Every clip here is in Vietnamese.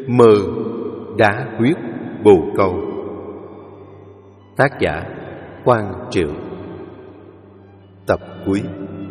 Mơ đá huyết bồ câu. Tác giả Quang Triệu. Tập cuối.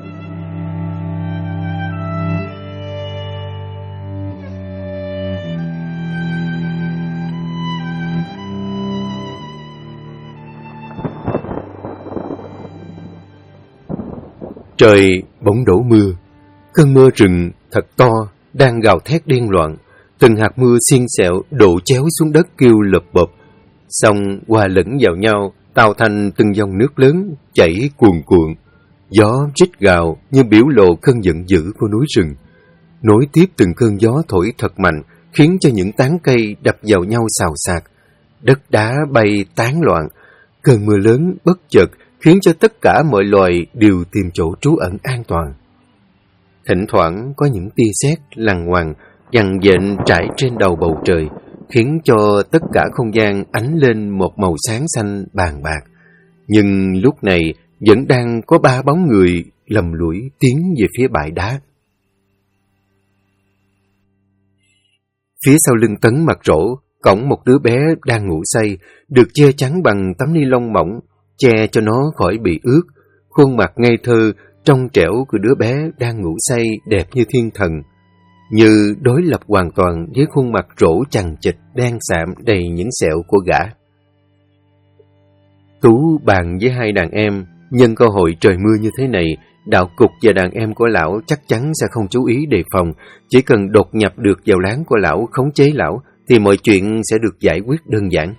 Trời bỗng đổ mưa. Cơn mưa rừng thật to đang gào thét điên loạn. Từng hạt mưa xiên xẹo đổ chéo xuống đất kêu lợp bợp, xong hòa lẫn vào nhau tạo thành từng dòng nước lớn chảy cuồn cuộn. Gió rít gào như biểu lộ cơn giận dữ của núi rừng. Nối tiếp từng cơn gió thổi thật mạnh, khiến cho những tán cây đập vào nhau xào xạc. Đất đá bay tán loạn. Cơn mưa lớn bất chợt khiến cho tất cả mọi loài đều tìm chỗ trú ẩn an toàn. Thỉnh thoảng có những tia sét lằn ngoằn dằn dện trải trên đầu bầu trời, khiến cho tất cả không gian ánh lên một màu sáng xanh bàn bạc. Nhưng lúc này vẫn đang có 3 bóng người lầm lũi tiến về phía bãi đá. Phía sau lưng Tấn Mặt Rỗ, cõng một đứa bé đang ngủ say, được che chắn bằng tấm ni lông mỏng, che cho nó khỏi bị ướt. Khuôn mặt ngây thơ, trong trẻo của đứa bé đang ngủ say đẹp như thiên thần, như đối lập hoàn toàn với khuôn mặt rỗ chằng chịt đen sạm đầy những sẹo của gã. Tú bàn với 2 đàn em, nhân cơ hội trời mưa như thế này, đạo cục và đàn em của lão chắc chắn sẽ không chú ý đề phòng. Chỉ cần đột nhập được vào láng của lão, khống chế lão, thì mọi chuyện sẽ được giải quyết đơn giản.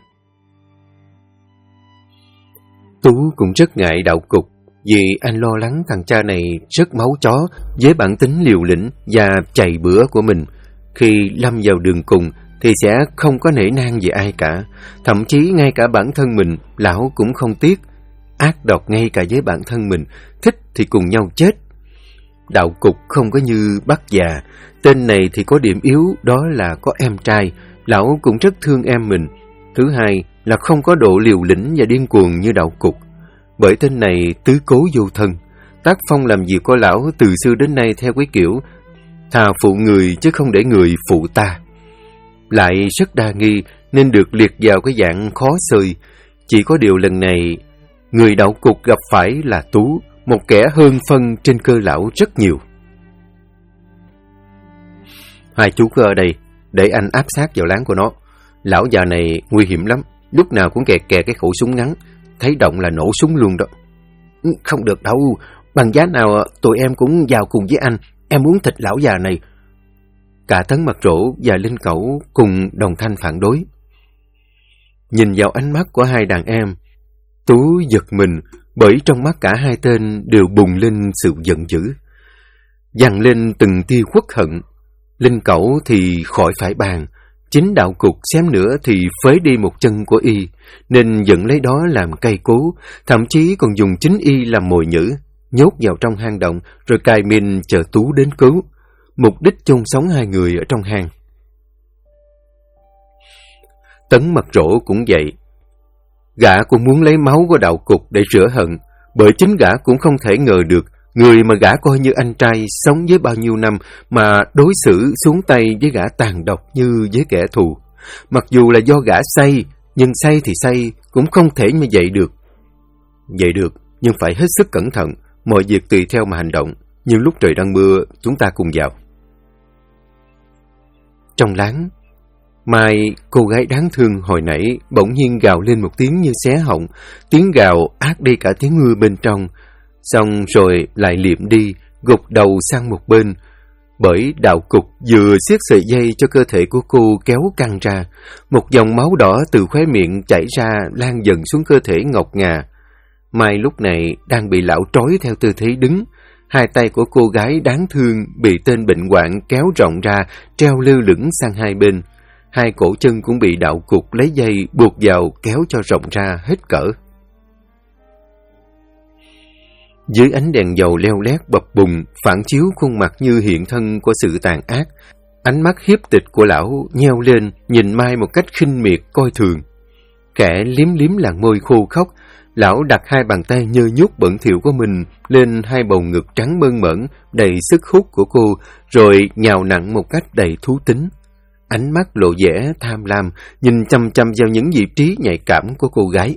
Tú cũng rất ngại đạo cục, vì anh lo lắng thằng cha này rất máu chó với bản tính liều lĩnh và chày bữa của mình. Khi lâm vào đường cùng thì sẽ không có nể nang về ai cả. Thậm chí ngay cả bản thân mình, lão cũng không tiếc. Ác độc ngay cả với bản thân mình, thích thì cùng nhau chết. Đạo cục không có như Bắc già. Tên này thì có điểm yếu, đó là có em trai. Lão cũng rất thương em mình. Thứ hai là không có độ liều lĩnh và điên cuồng như đạo cục. Bởi tên này tứ cố vô thân. Tác phong làm việc của lão từ xưa đến nay theo cái kiểu thà phụ người chứ không để người phụ ta. Lại rất đa nghi nên được liệt vào cái dạng khó xơi. Chỉ có điều lần này người đạo cục gặp phải là Tú, một kẻ hơn phân trên cơ lão rất nhiều. Hai chú cứ ở đây để anh áp sát vào láng của nó. Lão già này nguy hiểm lắm, lúc nào cũng kè kè cái khẩu súng ngắn, thấy động là nổ súng luôn đó. Không được đâu, bằng giá nào tụi em cũng vào cùng với anh, em muốn thịt lão già này. Cả Tấn Mặt Rỗ và Linh Cẩu cùng đồng thanh phản đối. Nhìn vào ánh mắt của 2 đàn em, Tú giật mình, bởi trong mắt cả 2 tên đều bùng lên sự giận dữ, dằn lên từng tia uất hận. Linh Cẩu thì khỏi phải bàn, chính đạo cục xém nữa thì phế đi một chân của y, nên dẫn lấy đó làm cây cố, thậm chí còn dùng chính y làm mồi nhử, nhốt vào trong hang động rồi cài min chờ Tú đến cứu, mục đích chôn sống 2 người ở trong hang. Tấn Mặt Rỗ cũng vậy. Gã cũng muốn lấy máu của đạo cục để rửa hận, bởi chính gã cũng không thể ngờ được người mà gã coi như anh trai sống với bao nhiêu năm mà đối xử xuống tay với gã tàn độc như với kẻ thù. Mặc dù là do gã say, nhưng say thì say cũng không thể như vậy được. Vậy được, nhưng phải hết sức cẩn thận, mọi việc tùy theo mà hành động. Nhưng lúc trời đang mưa, chúng ta cùng vào. Trong láng, Mai, cô gái đáng thương hồi nãy, bỗng nhiên gào lên một tiếng như xé họng. Tiếng gào át đi cả tiếng mưa bên trong. Xong rồi lại liệm đi, gục đầu sang một bên. Bởi đạo cục vừa siết sợi dây cho cơ thể của cô kéo căng ra. Một dòng máu đỏ từ khóe miệng chảy ra lan dần xuống cơ thể ngọc ngà. Mai lúc này đang bị lão trói theo tư thế đứng. 2 tay của cô gái đáng thương bị tên bệnh hoạn kéo rộng ra, treo lơ lửng sang 2 bên. 2 cổ chân cũng bị đạo cục lấy dây buộc vào kéo cho rộng ra hết cỡ. Dưới ánh đèn dầu leo lét bập bùng, phản chiếu khuôn mặt như hiện thân của sự tàn ác. Ánh mắt hiếp tịch của lão nheo lên, nhìn Mai một cách khinh miệt coi thường. Khẽ liếm liếm làn môi khô khốc, lão đặt 2 bàn tay nhơ nhút bẩn thỉu của mình lên 2 bầu ngực trắng mơn mởn đầy sức hút của cô, rồi nhào nặn một cách đầy thú tính. ánh mắt lộ vẻ tham lam, nhìn chăm chăm vào những vị trí nhạy cảm của cô gái.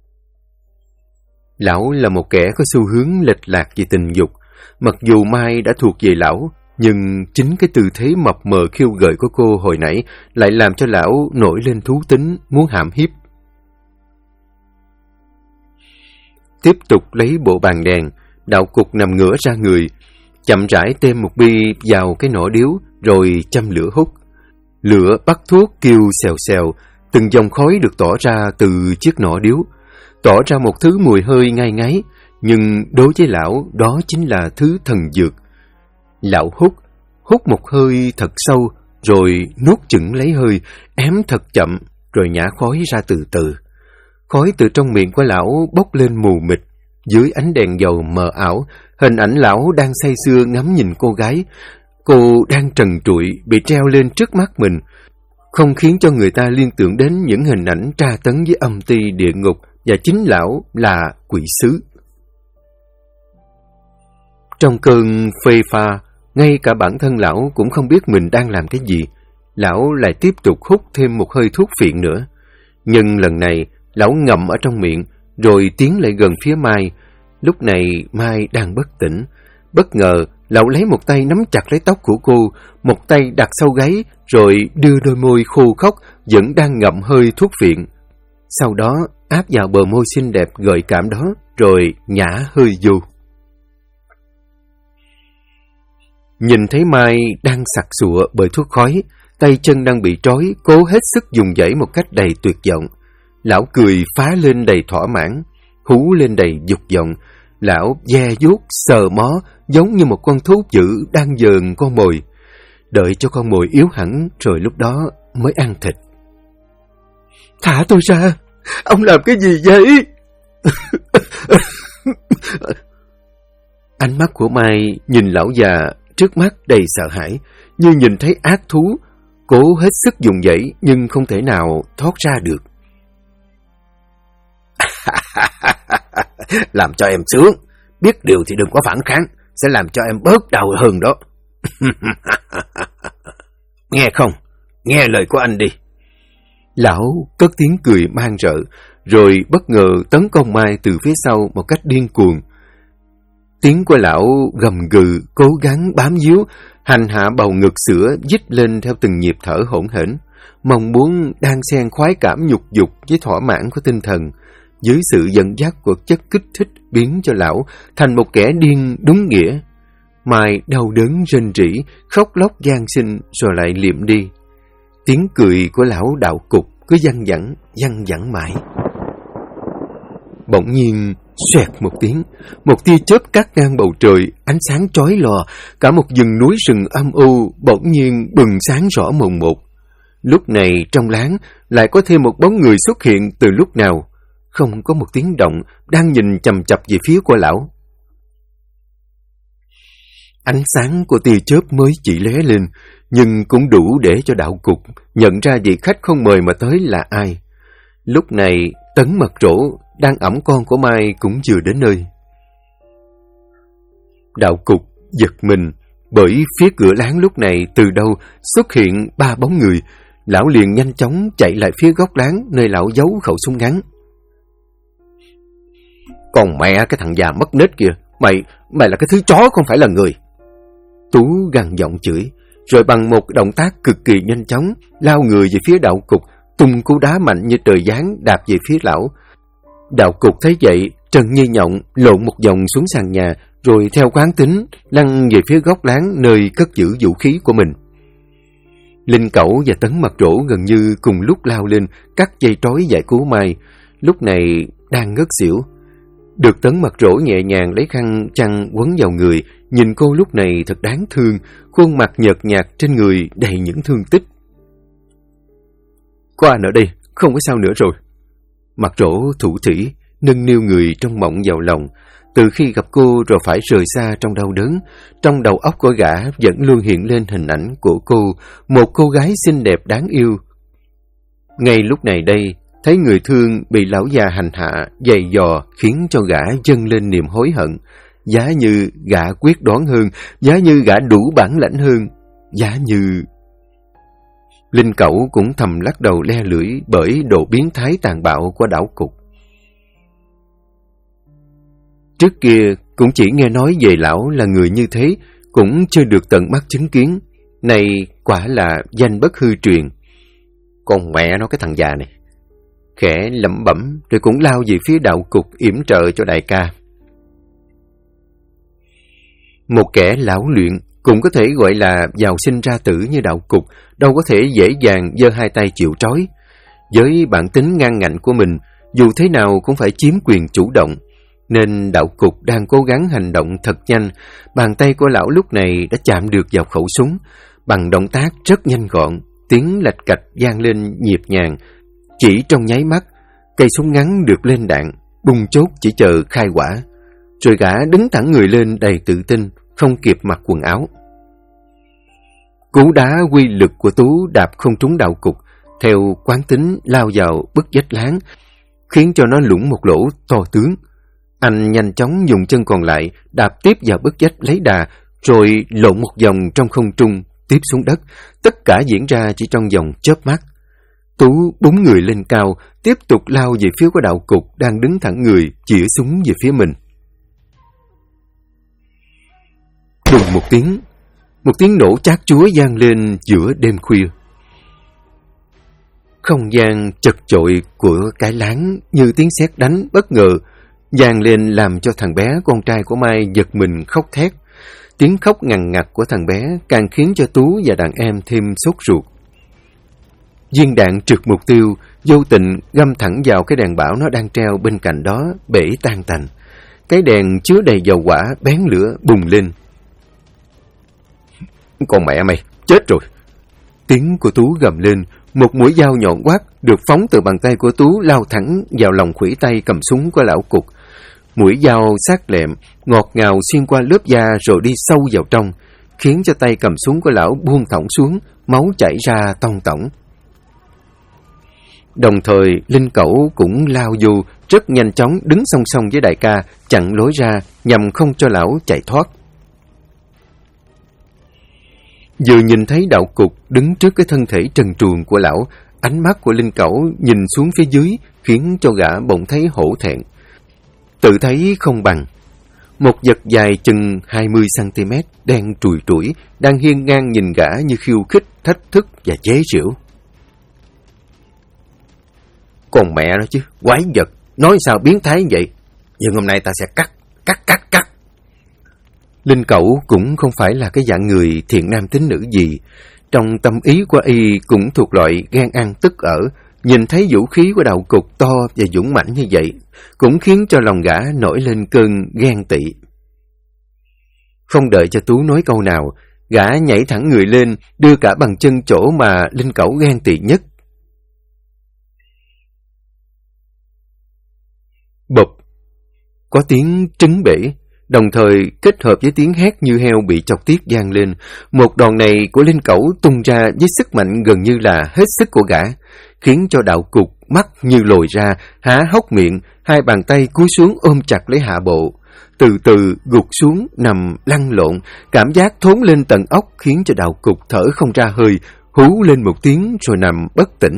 Lão là một kẻ có xu hướng lệch lạc về tình dục. Mặc dù Mai đã thuộc về lão, nhưng chính cái tư thế mập mờ khiêu gợi của cô hồi nãy lại làm cho lão nổi lên thú tính muốn hãm hiếp. Tiếp tục lấy bộ bàn đèn, Đạo Cục nằm ngửa ra người, chậm rãi thêm một bi vào cái nỏ điếu rồi châm lửa hút. Lửa bắt thuốc kêu xèo xèo, từng dòng khói được tỏ ra từ chiếc nỏ điếu, tỏ ra một thứ mùi hơi ngai ngái, nhưng đối với lão đó chính là thứ thần dược. Lão hút một hơi thật sâu, rồi nuốt chửng lấy hơi, ém thật chậm, rồi nhả khói ra từ từ. Khói từ trong miệng của lão bốc lên mù mịt, dưới ánh đèn dầu mờ ảo, hình ảnh lão đang say sưa ngắm nhìn cô gái. Cô đang trần trụi bị treo lên trước mắt mình, không khiến cho người ta liên tưởng đến những hình ảnh tra tấn với âm ty địa ngục, và chính lão là quỷ sứ. Trong cơn phê pha, ngay cả bản thân lão cũng không biết mình đang làm cái gì. Lão lại tiếp tục hút thêm một hơi thuốc phiện nữa. Nhưng lần này, lão ngậm ở trong miệng, rồi tiến lại gần phía Mai. Lúc này Mai đang bất tỉnh. Bất ngờ, lão lấy một tay nắm chặt lấy tóc của cô, một tay đặt sau gáy, rồi đưa đôi môi khô khốc vẫn đang ngậm hơi thuốc phiện. Sau đó áp vào bờ môi xinh đẹp gợi cảm đó, rồi nhả hơi vô. Nhìn thấy Mai đang sặc sụa bởi thuốc khói, tay chân đang bị trói, cố hết sức dùng dãy một cách đầy tuyệt vọng. Lão cười phá lên đầy thỏa mãn, hú lên đầy dục vọng. Lão ve vuốt sờ mó giống như một con thú dữ đang dờn con mồi. Đợi cho con mồi yếu hẳn rồi lúc đó mới ăn thịt. Thả tôi ra! Ông làm cái gì vậy? Ánh mắt của Mai nhìn lão già trước mắt đầy sợ hãi, như nhìn thấy ác thú, cố hết sức dùng dãy nhưng không thể nào thoát ra được. Làm cho em sướng, biết điều thì đừng có phản kháng, sẽ làm cho em bớt đau hơn đó. Nghe không? Nghe lời của anh đi. Lão cất tiếng cười man rợ, rồi bất ngờ tấn công Mai từ phía sau một cách điên cuồng. Tiếng của lão gầm gừ, cố gắng bám víu, hành hạ bầu ngực sữa dít lên theo từng nhịp thở hỗn hển, mong muốn đang xen khoái cảm nhục dục với thỏa mãn của tinh thần, dưới sự dẫn dắt của chất kích thích biến cho lão thành một kẻ điên đúng nghĩa. Mai đau đớn rên rỉ, khóc lóc van xin rồi lại liệm đi. Tiếng cười của lão Đạo Cục cứ văng vẳng mãi. Bỗng nhiên xoẹt một tiếng, một tia chớp cắt ngang bầu trời, ánh sáng chói lòa, cả một vùng núi rừng âm u bỗng nhiên bừng sáng rõ mồn một. Lúc này trong láng lại có thêm một bóng người xuất hiện từ lúc nào, không có một tiếng động, đang nhìn chằm chằm về phía của lão. Ánh sáng của tia chớp mới chỉ lóe lên, nhưng cũng đủ để cho Đạo Cục nhận ra vị khách không mời mà tới là ai. Lúc này Tấn Mật Rỗ đang ẵm con của Mai cũng vừa đến nơi. Đạo Cục giật mình, bởi phía cửa láng lúc này từ đâu xuất hiện 3 bóng người. Lão liền nhanh chóng chạy lại phía góc láng nơi lão giấu khẩu súng ngắn. Còn mẹ cái thằng già mất nết kìa, mày là cái thứ chó không phải là người. Tú gằn giọng chửi, rồi bằng một động tác cực kỳ nhanh chóng lao người về phía Đạo Cục, tung cú đá mạnh như trời giáng đạp về phía lão. Đạo Cục thấy vậy, trần như nhộng lộn một vòng xuống sàn nhà, rồi theo quán tính lăn về phía góc láng nơi cất giữ vũ khí của mình. Linh Cẩu và Tấn Mật Rỗ gần như cùng lúc lao lên cắt dây trói giải cứu Mai, lúc này đang ngất xỉu. Được Tấn Mật Rỗ nhẹ nhàng lấy khăn chăn quấn vào người, nhìn cô lúc này thật đáng thương, khuôn mặt nhợt nhạt trên người đầy những thương tích. Có anh ở đây, không có sao nữa rồi. Mật Rỗ thủ thỉ, nâng niu người trong mộng vào lòng. Từ khi gặp cô rồi phải rời xa trong đau đớn, trong đầu óc của gã vẫn luôn hiện lên hình ảnh của cô, một cô gái xinh đẹp đáng yêu. Ngay lúc này đây, thấy người thương bị lão già hành hạ, giày dò khiến cho gã dâng lên niềm hối hận. Giá như gã quyết đoán hơn, giá như gã đủ bản lãnh hơn, giá như... Linh Cẩu cũng thầm lắc đầu le lưỡi bởi độ biến thái tàn bạo của Đảo Cục. Trước kia cũng chỉ nghe nói về lão là người như thế, cũng chưa được tận mắt chứng kiến. Này quả là danh bất hư truyền. Con mẹ nó, cái thằng già này. Khẽ lẩm bẩm rồi cũng lao về phía Đạo Cục yểm trợ cho đại ca. Một kẻ lão luyện cũng có thể gọi là giàu sinh ra tử như Đạo Cục, đâu có thể dễ dàng giơ hai tay chịu trói. Với bản tính ngang ngạnh của mình, dù thế nào cũng phải chiếm quyền chủ động, nên Đạo Cục đang cố gắng hành động thật nhanh. Bàn tay của lão lúc này đã chạm được vào khẩu súng, bằng động tác rất nhanh gọn, tiếng lạch cạch vang lên nhịp nhàng. Chỉ trong nháy mắt, cây súng ngắn được lên đạn, bung chốt chỉ chờ khai quả. Rồi gã đứng thẳng người lên đầy tự tin, không kịp mặc quần áo. Cú đá quy lực của Tú đạp không trúng Đạo Cục, theo quán tính lao vào bức vách láng, khiến cho nó lủng một lỗ to tướng. Anh nhanh chóng dùng chân còn lại đạp tiếp vào bức vách lấy đà, rồi lộn một vòng trong không trung, tiếp xuống đất. Tất cả diễn ra chỉ trong vòng chớp mắt. Tú búng người lên cao, tiếp tục lao về phía của Đạo Cục đang đứng thẳng người, chĩa súng về phía mình. Đùng một tiếng nổ chát chúa vang lên giữa đêm khuya. Không gian chật chội của cái láng như tiếng sét đánh bất ngờ vang lên, làm cho thằng bé con trai của Mai giật mình khóc thét. Tiếng khóc ngằn ngặt của thằng bé càng khiến cho Tú và đàn em thêm sốt ruột. Viên đạn trượt mục tiêu, vô tình găm thẳng vào cái đèn bão nó đang treo bên cạnh đó, bể tan tành. Cái đèn chứa đầy dầu hỏa bén lửa bùng lên. Con mẹ mày, chết rồi! Tiếng của Tú gầm lên, một mũi dao nhọn quát được phóng từ bàn tay của Tú lao thẳng vào lòng khuỷu tay cầm súng của lão Cục. Mũi dao sắc lẹm, ngọt ngào xuyên qua lớp da rồi đi sâu vào trong, khiến cho tay cầm súng của lão buông thõng xuống, máu chảy ra tông tổng. Đồng thời, Linh Cẩu cũng lao vô, rất nhanh chóng đứng song song với đại ca, chặn lối ra nhằm không cho lão chạy thoát. Vừa nhìn thấy Đạo Cục đứng trước cái thân thể trần truồng của lão, ánh mắt của Linh Cẩu nhìn xuống phía dưới khiến cho gã bỗng thấy hổ thẹn. Tự thấy không bằng. Một vật dài chừng 20cm, đen trùi trũi, đang hiên ngang nhìn gã như khiêu khích, thách thức và chế giễu. Còn mẹ nó chứ, quái vật, nói sao biến thái vậy? Nhưng hôm nay ta sẽ cắt. Linh Cẩu cũng không phải là cái dạng người thiện nam tín nữ gì. Trong tâm ý của y cũng thuộc loại gan ăn tức ở. Nhìn thấy vũ khí của Đạo Cục to và dũng mãnh như vậy, cũng khiến cho lòng gã nổi lên cơn ghen tị. Không đợi cho Tú nói câu nào, gã nhảy thẳng người lên, đưa cả bàn chân chỗ mà Linh Cẩu ghen tị nhất. Bụp! Có tiếng trứng bể, đồng thời kết hợp với tiếng hét như heo bị chọc tiết vang lên. Một đòn này của Linh Cẩu tung ra với sức mạnh gần như là hết sức của gã, khiến cho Đạo Cục mắt như lồi ra, há hốc miệng, hai bàn tay cúi xuống ôm chặt lấy hạ bộ. Từ từ gục xuống, nằm lăn lộn, cảm giác thốn lên tận óc khiến cho Đạo Cục thở không ra hơi, hú lên một tiếng rồi nằm bất tỉnh.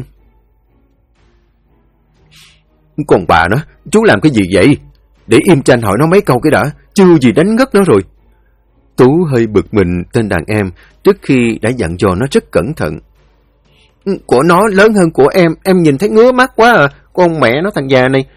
Còn bà nó, chú làm cái gì vậy? Để im cho anh hỏi nó mấy câu cái đã, chưa gì đánh ngất nó rồi. Tú hơi bực mình tên đàn em, trước khi đã dặn dò nó rất cẩn thận. Của nó lớn hơn của em nhìn thấy ngứa mắt quá à, con mẹ nó thằng già này.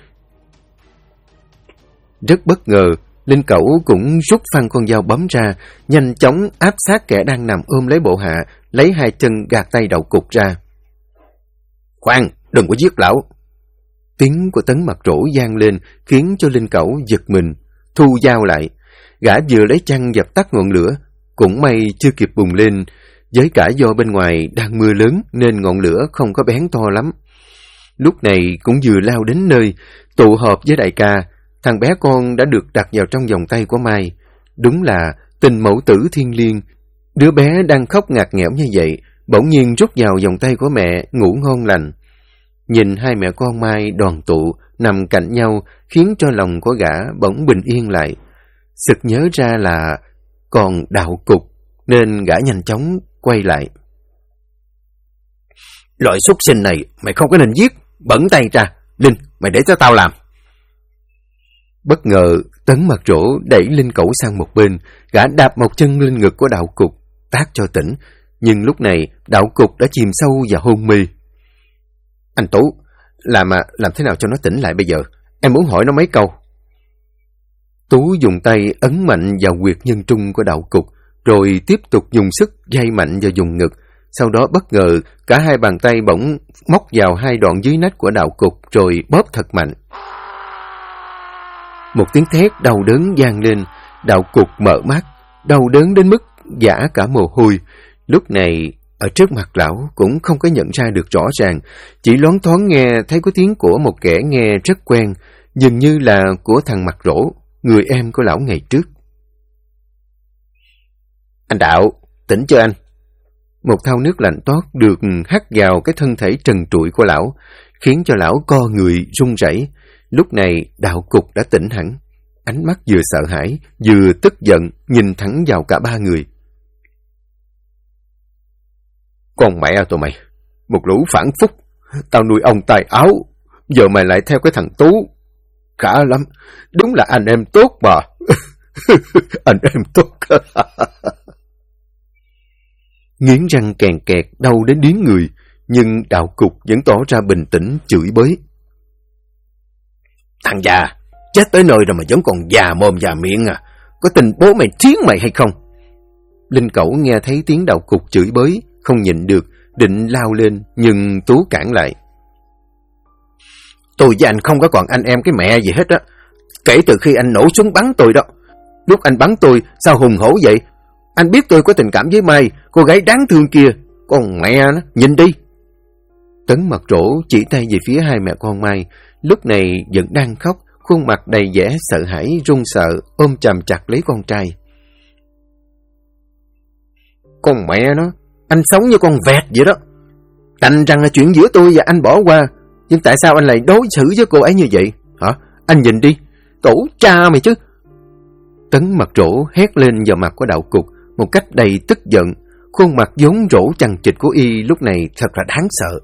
Rất bất ngờ, Linh Cẩu cũng rút phăng con dao bấm ra, nhanh chóng áp sát kẻ đang nằm ôm lấy bộ hạ, lấy hai chân gạt tay Đạo Cục ra. Khoan, đừng có giết lão. Tiếng của Tấn Mặt Trổ vang lên khiến cho Linh Cẩu giật mình, thu dao lại. Gã vừa lấy chăn dập tắt ngọn lửa, cũng may chưa kịp bùng lên. Với cả do bên ngoài đang mưa lớn nên ngọn lửa không có bén to lắm. Lúc này cũng vừa lao đến nơi, tụ họp với đại ca, thằng bé con đã được đặt vào trong vòng tay của Mai. Đúng là tình mẫu tử thiên liêng. Đứa bé đang khóc ngặt nghẽo như vậy, bỗng nhiên rút vào vòng tay của mẹ, ngủ ngon lành. Nhìn hai mẹ con Mai đoàn tụ, nằm cạnh nhau, khiến cho lòng của gã bỗng bình yên lại. Sực nhớ ra là còn Đạo Cục, nên gã nhanh chóng quay lại. Loại súc sinh này mày không có nên giết, bẩn tay ra. Linh, mày để cho tao làm. Bất ngờ, Tấn Mặt Rỗ đẩy Linh Cẩu sang một bên, gã đạp một chân lên ngực của Đạo Cục, tát cho tỉnh. Nhưng lúc này, Đạo Cục đã chìm sâu và hôn mê. Anh Tú, làm thế nào cho nó tỉnh lại bây giờ? Em muốn hỏi nó mấy câu. Tú dùng tay ấn mạnh vào huyệt nhân trung của Đạo Cục, rồi tiếp tục dùng sức day mạnh vào vùng ngực. Sau đó bất ngờ, cả hai bàn tay bỗng móc vào hai đoạn dưới nách của Đạo Cục, rồi bóp thật mạnh. Một tiếng thét đau đớn vang lên, Đạo Cục mở mắt, đau đớn đến mức vã cả mồ hôi. Lúc này, ở trước mặt lão cũng không có nhận ra được rõ ràng, chỉ loáng thoáng nghe thấy có tiếng của một kẻ nghe rất quen, dường như là của thằng Mặt Rỗ, người em của lão ngày trước. Anh Đạo, tỉnh chưa anh? Một thau nước lạnh toát được hắt vào cái thân thể trần trụi của lão, khiến cho lão co người run rẩy. Lúc này Đạo Cục đã tỉnh hẳn, ánh mắt vừa sợ hãi, vừa tức giận, nhìn thẳng vào cả ba người. Con mẹ tụi mày, một lũ phản phúc, tao nuôi ông tài áo, giờ mày lại theo cái thằng Tú. Khá lắm, đúng là anh em tốt mà. Anh em tốt. Nghiến răng kèn kẹt, đau đến điếng người, nhưng Đạo Cục vẫn tỏ ra bình tĩnh, chửi bới. Thằng già, chết tới nơi rồi mà vẫn còn già mồm già miệng à? Có tin bố mày thiến mày hay không? Linh Cẩu nghe thấy tiếng Đạo Cục chửi bới, không nhịn được, định lao lên, nhưng Tú cản lại. Tôi với anh không có còn anh em cái mẹ gì hết á. Kể từ khi anh nổ súng bắn tôi đó. Lúc anh bắn tôi, sao hùng hổ vậy? Anh biết tôi có tình cảm với Mai, cô gái đáng thương kia. Con mẹ nó, nhìn đi. Tấn Mặt Rỗ chỉ tay về phía hai mẹ con Mai, lúc này vẫn đang khóc, khuôn mặt đầy vẻ sợ hãi, run sợ, ôm chầm chặt lấy con trai. Con mẹ nó, anh sống như con vẹt vậy đó. Đành rằng là chuyện giữa tôi và anh bỏ qua, nhưng tại sao anh lại đối xử với cô ấy như vậy? Hả? Anh nhìn đi, tổ cha mày chứ. Tấn Mặt Rỗ hét lên vào mặt của Đạo Cục một cách đầy tức giận, khuôn mặt vốn rỗ chằng chịt của y lúc này thật là đáng sợ.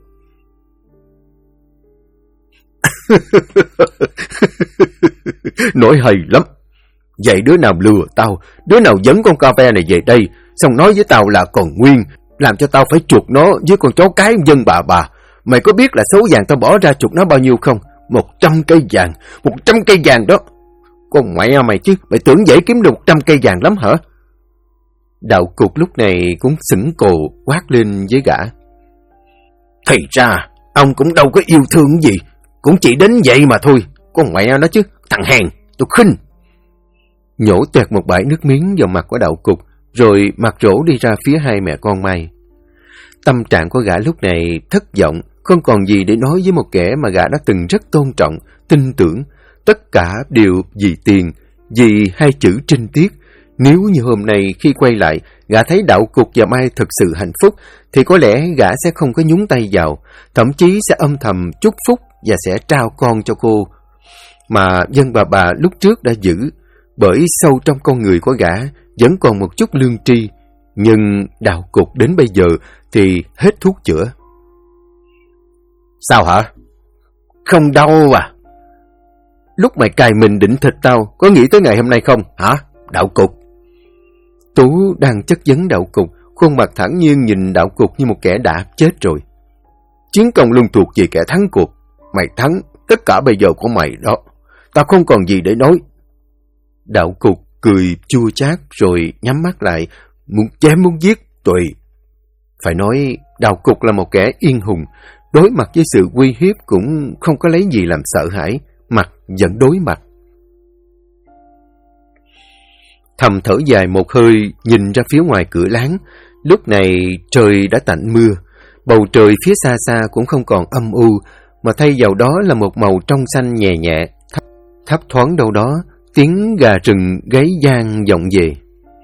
Nói hay lắm. Vậy đứa nào lừa tao, đứa nào dẫn con cà ve này về đây, xong nói với tao là còn nguyên, làm cho tao phải chuộc nó với con chó cái dân bà. Mày có biết là số vàng tao bỏ ra chuộc nó bao nhiêu không? 100 cây vàng, 100 cây vàng đó. Con mẹ mày chứ, mày tưởng dễ kiếm được 100 cây vàng lắm hả? Đạo Cục lúc này cũng sững cồ quát lên với gã. Thì ra, ông cũng đâu có yêu thương gì, cũng chỉ đến vậy mà thôi. Con mẹ nó chứ, thằng hèn, tôi khinh. Nhổ toẹt một bãi nước miếng vào mặt của Đạo Cục, rồi Mặt Rỗ đi ra phía hai mẹ con Mai. Tâm trạng của gã lúc này thất vọng, không còn gì để nói với một kẻ mà gã đã từng rất tôn trọng, tin tưởng. Tất cả đều vì tiền, vì hai chữ trinh tiết. Nếu như hôm nay khi quay lại, gã thấy Đạo Cục và Mai thực sự hạnh phúc, thì có lẽ gã sẽ không có nhúng tay vào, thậm chí sẽ âm thầm chúc phúc và sẽ trao con cho cô. Mà dân bà lúc trước đã giữ, bởi sâu trong con người của gã vẫn còn một chút lương tri. Nhưng Đạo Cục đến bây giờ thì hết thuốc chữa. Sao hả? Không đau à? Lúc mày cài mình định thịt tao, có nghĩ tới ngày hôm nay không, hả, Đạo Cục? Tú đang chất vấn Đạo Cục, khuôn mặt thản nhiên nhìn Đạo Cục như một kẻ đã chết rồi. Chiến công luôn thuộc về kẻ thắng cuộc. Mày thắng, tất cả bây giờ của mày đó. Tao không còn gì để nói. Đạo Cục cười chua chát rồi nhắm mắt lại, muốn chém muốn giết, tùy. Phải nói, Đạo Cục là một kẻ yên hùng, đối mặt với sự uy hiếp cũng không có lấy gì làm sợ hãi, mặt vẫn đối mặt. Thầm thở dài một hơi, nhìn ra phía ngoài cửa láng. Lúc này trời đã tạnh mưa, bầu trời phía xa xa cũng không còn âm u, mà thay vào đó là một màu trong xanh nhẹ nhẹ. Thấp thoáng đâu đó, tiếng gà rừng gáy vang vọng về.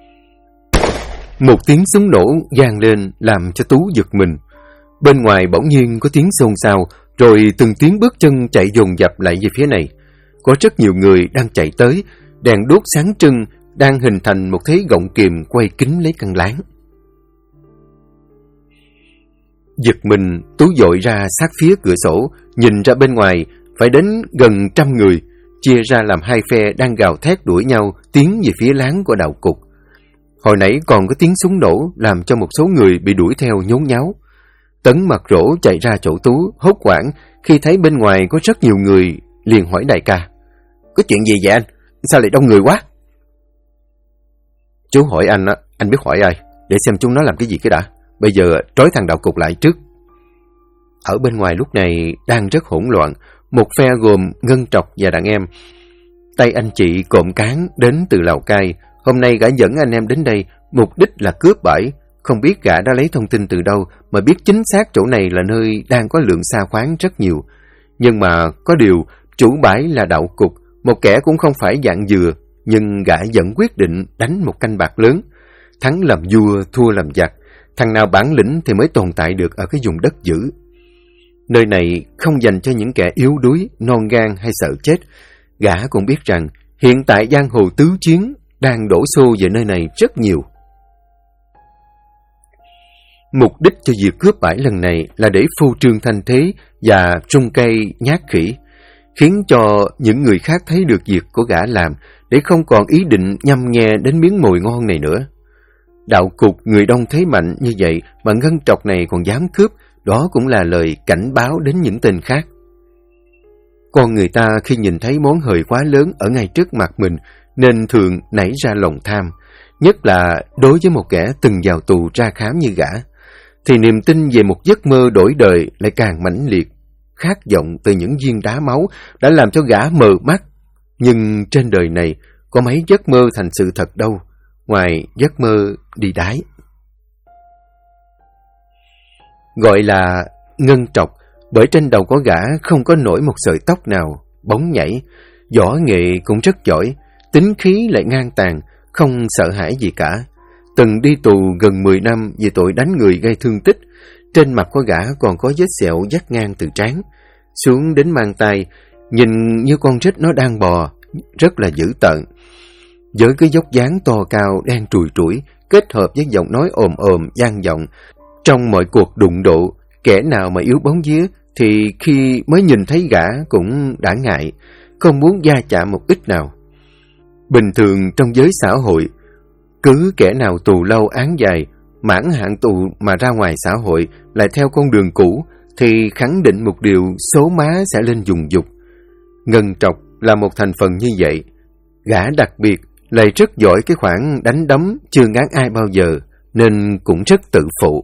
Một tiếng súng nổ vang lên làm cho Tú giật mình. Bên ngoài bỗng nhiên có tiếng xôn xao, rồi từng tiếng bước chân chạy dồn dập lại về phía này. Có rất nhiều người đang chạy tới, đèn đuốc sáng trưng, đang hình thành một thế gọng kìm quay kín lấy căn láng. Giật mình, Tú vội ra sát phía cửa sổ, nhìn ra bên ngoài, phải đến gần 100 người, chia ra làm hai phe đang gào thét đuổi nhau, tiến về phía láng của đạo cục. Hồi nãy còn có tiếng súng nổ, làm cho một số người bị đuổi theo nhốn nháo. Tấn mặt rỗ chạy ra chỗ Tú, hốt hoảng, khi thấy bên ngoài có rất nhiều người, liền hỏi đại ca. Có chuyện gì vậy anh? Sao lại đông người quá? Chú hỏi anh á, anh biết hỏi ai, để xem chúng nó làm cái gì cái đã. Bây giờ trói thằng đạo cục lại trước. Ở bên ngoài lúc này đang rất hỗn loạn, một phe gồm Ngân Trọc và đàn em. Tay anh chị cộm cán đến từ Lào Cai, hôm nay gã dẫn anh em đến đây, mục đích là cướp bãi. Không biết gã đã lấy thông tin từ đâu mà biết chính xác chỗ này là nơi đang có lượng sa khoáng rất nhiều. Nhưng mà có điều, chủ bãi là đạo cục, một kẻ cũng không phải dạng dừa, nhưng gã vẫn quyết định đánh một canh bạc lớn. Thắng làm vua, thua làm giặc. Thằng nào bản lĩnh thì mới tồn tại được ở cái vùng đất dữ. Nơi này không dành cho những kẻ yếu đuối, non gan hay sợ chết. Gã cũng biết rằng hiện tại giang hồ tứ chiến đang đổ xô về nơi này rất nhiều. Mục đích cho việc cướp bãi lần này là để phô trương thanh thế và trung cây nhát khỉ, khiến cho những người khác thấy được việc của gã làm, để không còn ý định nhăm nhe đến miếng mồi ngon này nữa. Đạo cục người đông thế mạnh như vậy mà Ngân Trọc này còn dám cướp, đó cũng là lời cảnh báo đến những tên khác. Con người ta khi nhìn thấy món hời quá lớn ở ngay trước mặt mình nên thường nảy ra lòng tham, nhất là đối với một kẻ từng vào tù ra khám như gã, thì niềm tin về một giấc mơ đổi đời lại càng mãnh liệt. Khát vọng từ những viên đá máu đã làm cho gã mờ mắt. Nhưng trên đời này có mấy giấc mơ thành sự thật đâu, ngoài giấc mơ đi đái. Gọi là Ngân Trọc bởi trên đầu có gã không có nổi một sợi tóc nào, bóng nhảy, võ nghệ cũng rất giỏi, tính khí lại ngang tàn, không sợ hãi gì cả. Từng đi tù gần 10 năm vì tội đánh người gây thương tích. Trên mặt của gã còn có vết sẹo dắt ngang từ trán xuống đến mang tay, nhìn như con rết nó đang bò, rất là dữ tợn. Với cái dốc dáng to cao đen trùi trũi, kết hợp với giọng nói ồm ồm vang vọng, trong mọi cuộc đụng độ, kẻ nào mà yếu bóng vía thì khi mới nhìn thấy gã cũng đã ngại, không muốn va chạm một ít nào. Bình thường trong giới xã hội, cứ kẻ nào tù lâu án dài, mãn hạn tù mà ra ngoài xã hội lại theo con đường cũ, thì khẳng định một điều, số má sẽ lên dùng dục. Ngân Trọc là một thành phần như vậy. Gã đặc biệt lại rất giỏi cái khoản đánh đấm chưa ngán ai bao giờ, nên cũng rất tự phụ.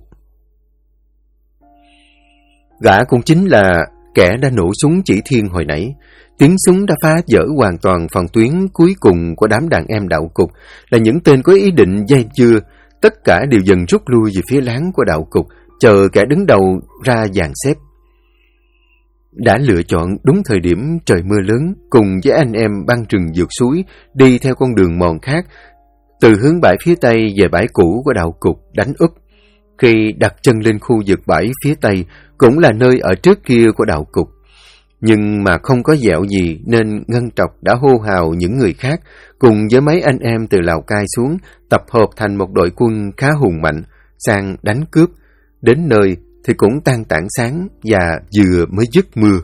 Gã cũng chính là kẻ đã nổ súng chỉ thiên hồi nãy. Tiếng súng đã phá vỡ hoàn toàn phòng tuyến cuối cùng của đám đàn em đạo cục, là những tên có ý định dây dưa. Tất cả đều dần rút lui về phía láng của đạo cục, chờ kẻ đứng đầu ra dàn xếp. Đã lựa chọn đúng thời điểm trời mưa lớn, cùng với anh em băng rừng vượt suối, đi theo con đường mòn khác, từ hướng bãi phía tây về bãi cũ của đạo cục đánh úp. Khi đặt chân lên khu vực bãi phía tây, cũng là nơi ở trước kia của đạo cục. Nhưng mà không có dẹo gì nên Ngân Trọc đã hô hào những người khác, cùng với mấy anh em từ Lào Cai xuống, tập hợp thành một đội quân khá hùng mạnh, sang đánh cướp. Đến nơi thì cũng tan tảng sáng và vừa mới dứt mưa.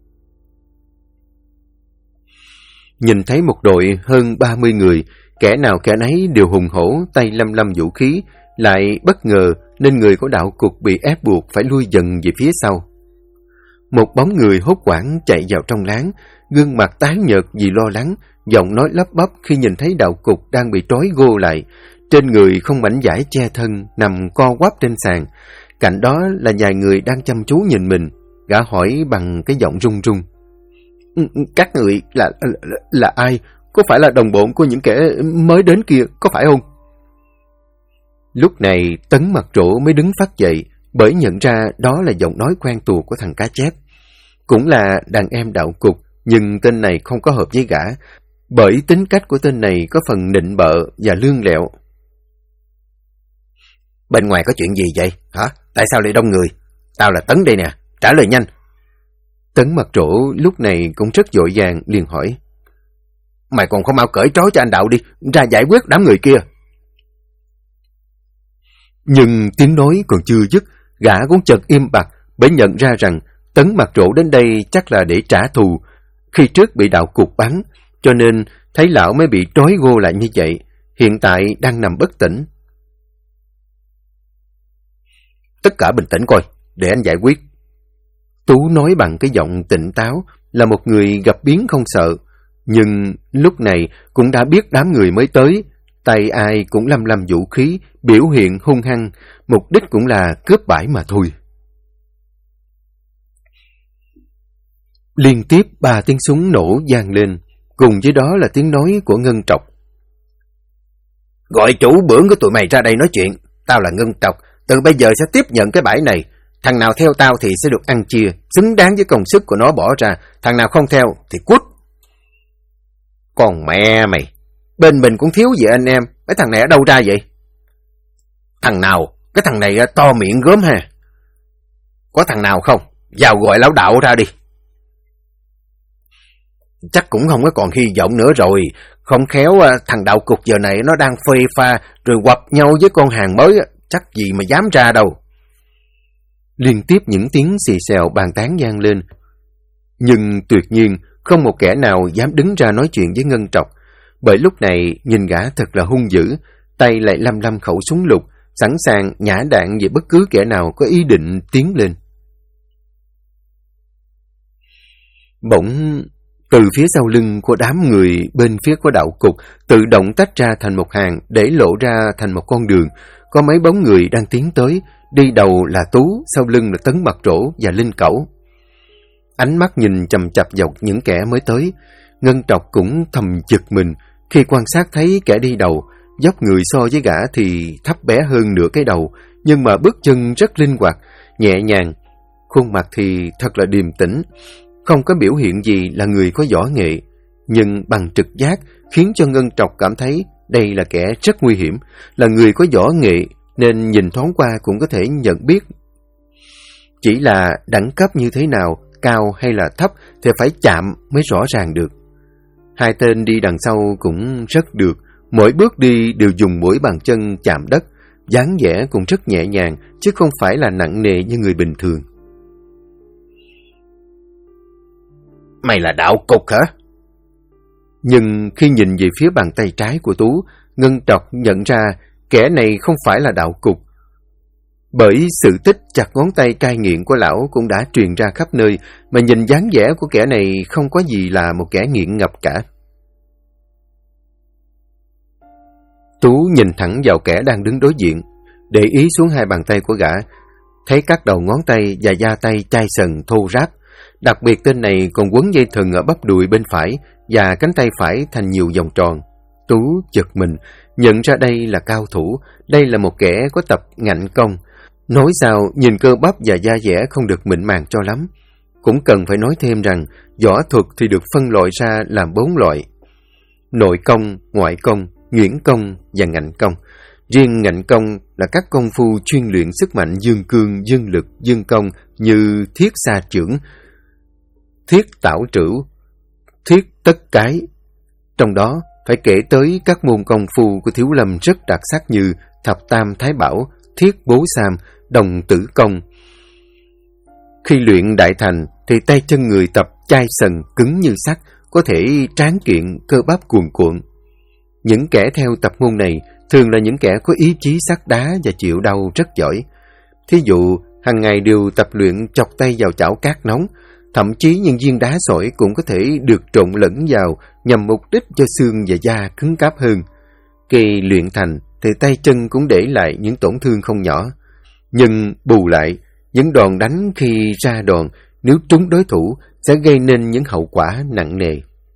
Nhìn thấy một đội hơn 30 người, kẻ nào kẻ nấy đều hùng hổ, tay lăm lăm vũ khí, lại bất ngờ nên người của đạo cục bị ép buộc phải lui dần về phía sau. Một bóng người hốt hoảng chạy vào trong láng, gương mặt tái nhợt vì lo lắng, giọng nói lắp bắp khi nhìn thấy đạo cục đang bị trói gô lại, trên người không mảnh vải che thân, nằm co quắp trên sàn. Cạnh đó là vài người đang chăm chú nhìn mình. Gã hỏi bằng cái giọng run run: Các người là ai? Có phải là đồng bọn của những kẻ mới đến kia, có phải không? Lúc này Tấn mặt rỗ mới đứng phát dậy, bởi nhận ra đó là giọng nói quen thuộc của thằng cá chép. Cũng là đàn em đạo cục, nhưng tên này không có hợp với gã, bởi tính cách của tên này có phần nịnh bợ và lương lẹo. Bên ngoài có chuyện gì vậy? Hả? Tại sao lại đông người? Tao là Tấn đây nè, trả lời nhanh. Tấn mặt rỗ lúc này cũng rất vội vàng, liền hỏi: Mày còn không mau cởi trói cho anh Đạo đi, ra giải quyết đám người kia. Nhưng tiếng nói còn chưa dứt, Gã cũng chợt im bặt, bởi nhận ra rằng Tấn Mặt Trổ đến đây chắc là để trả thù. Khi trước bị đạo cục bắn, cho nên thấy lão mới bị trói gô lại như vậy. Hiện tại đang nằm bất tỉnh. Tất cả bình tĩnh coi, để anh giải quyết. Tú nói bằng cái giọng tỉnh táo, là một người gặp biến không sợ. Nhưng lúc này cũng đã biết đám người mới tới, tay ai cũng lăm lăm vũ khí, biểu hiện hung hăng, mục đích cũng là cướp bãi mà thôi. Liên tiếp 3 tiếng súng nổ vang lên, cùng với đó là tiếng nói của Ngân Trọc. Gọi chủ bưởng của tụi mày ra đây nói chuyện. Tao là Ngân Trọc, từ bây giờ sẽ tiếp nhận cái bãi này. Thằng nào theo tao thì sẽ được ăn chia, xứng đáng với công sức của nó bỏ ra. Thằng nào không theo thì cút. Còn mẹ mày, bên mình cũng thiếu gì anh em, mấy thằng này ở đâu ra vậy? Thằng nào? Cái thằng này to miệng gớm ha. Có thằng nào không? Vào gọi lão đạo ra đi. Chắc cũng không có còn hy vọng nữa rồi. Không khéo thằng đạo cục giờ này nó đang phê pha rồi quặp nhau với con hàng mới, chắc gì mà dám ra đâu. Liên tiếp những tiếng xì xèo bàn tán vang lên. Nhưng tuyệt nhiên không một kẻ nào dám đứng ra nói chuyện với Ngân Trọc, bởi lúc này nhìn gã thật là hung dữ, tay lại lăm lăm khẩu súng lục, sẵn sàng nhả đạn về bất cứ kẻ nào có ý định tiến lên. Bỗng từ phía sau lưng của đám người bên phía của đạo cục tự động tách ra thành một hàng, để lộ ra thành một con đường. Có mấy bóng người đang tiến tới, đi đầu là Tú, sau lưng là Tấn Mặt Trổ và Linh Cẩu. Ánh mắt nhìn chằm chằm vào những kẻ mới tới, Ngân Trọc cũng thầm giật mình khi quan sát thấy kẻ đi đầu, dốc người so với gã thì thấp bé hơn nửa cái đầu, nhưng mà bước chân rất linh hoạt, nhẹ nhàng, khuôn mặt thì thật là điềm tĩnh, không có biểu hiện gì là người có võ nghệ, nhưng bằng trực giác khiến cho Ngân Trọc cảm thấy đây là kẻ rất nguy hiểm, là người có võ nghệ nên nhìn thoáng qua cũng có thể nhận biết. Chỉ là đẳng cấp như thế nào, cao hay là thấp thì phải chạm mới rõ ràng được. Hai tên đi đằng sau cũng rất được, mỗi bước đi đều dùng mỗi bàn chân chạm đất, dáng vẻ cũng rất nhẹ nhàng, chứ không phải là nặng nề như người bình thường. Mày là đạo cục hả? Nhưng khi nhìn về phía bàn tay trái của Tú, Ngân Trọc nhận ra kẻ này không phải là đạo cục. Bởi sự tích chặt ngón tay cai nghiện của lão cũng đã truyền ra khắp nơi, mà nhìn dáng vẻ của kẻ này không có gì là một kẻ nghiện ngập cả. Tú nhìn thẳng vào kẻ đang đứng đối diện, để ý xuống hai bàn tay của gã, thấy các đầu ngón tay và da tay chai sần thô ráp. Đặc biệt tên này còn quấn dây thừng ở bắp đùi bên phải và cánh tay phải thành nhiều vòng tròn. Tú giật mình, nhận ra đây là cao thủ, đây là một kẻ có tập ngạnh công. Nói sao nhìn cơ bắp và da dẻ không được mịn màng cho lắm. Cũng cần phải nói thêm rằng võ thuật thì được phân loại ra làm 4 loại: nội công, ngoại công, nhuyễn công và ngạnh công. Riêng ngạnh công là các công phu chuyên luyện sức mạnh dương cương, dương lực, dương công như thiết sa chưởng, thiết tảo trửu, thiết tất cái. Trong đó phải kể tới các môn công phu của Thiếu Lâm rất đặc sắc như thập tam thái bảo, thiết bố sam, đồng tử công. Khi luyện đại thành thì tay chân người tập chai sần cứng như sắt, có thể tráng kiện, cơ bắp cuồn cuộn. Những kẻ theo tập môn này thường là những kẻ có ý chí sắt đá và chịu đau rất giỏi. Thí dụ, hàng ngày đều tập luyện chọc tay vào chảo cát nóng, thậm chí những viên đá sỏi cũng có thể được trộn lẫn vào nhằm mục đích cho xương và da cứng cáp hơn. Khi luyện thành thì tay chân cũng để lại những tổn thương không nhỏ. Nhưng bù lại, những đòn đánh khi ra đòn nếu trúng đối thủ sẽ gây nên những hậu quả nặng nề.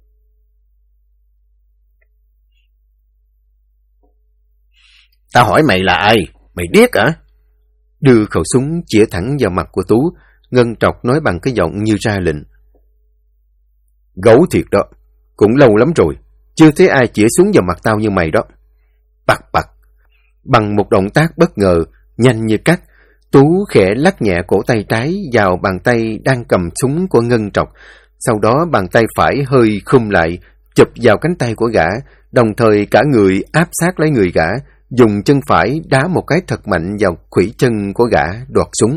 Tao hỏi mày là ai? Mày điếc hả? Đưa khẩu súng chĩa thẳng vào mặt của Tú, Ngân Trọc nói bằng cái giọng như ra lệnh. Gấu thiệt đó, cũng lâu lắm rồi, chưa thấy ai chĩa súng vào mặt tao như mày đó. Bặc bặc, bằng một động tác bất ngờ, nhanh như cắt, Tú khẽ lắc nhẹ cổ tay trái vào bàn tay đang cầm súng của Ngân Trọc, sau đó bàn tay phải hơi khum lại, chụp vào cánh tay của gã, đồng thời cả người áp sát lấy người gã, dùng chân phải đá một cái thật mạnh vào khuỷu chân của gã, đoạt súng.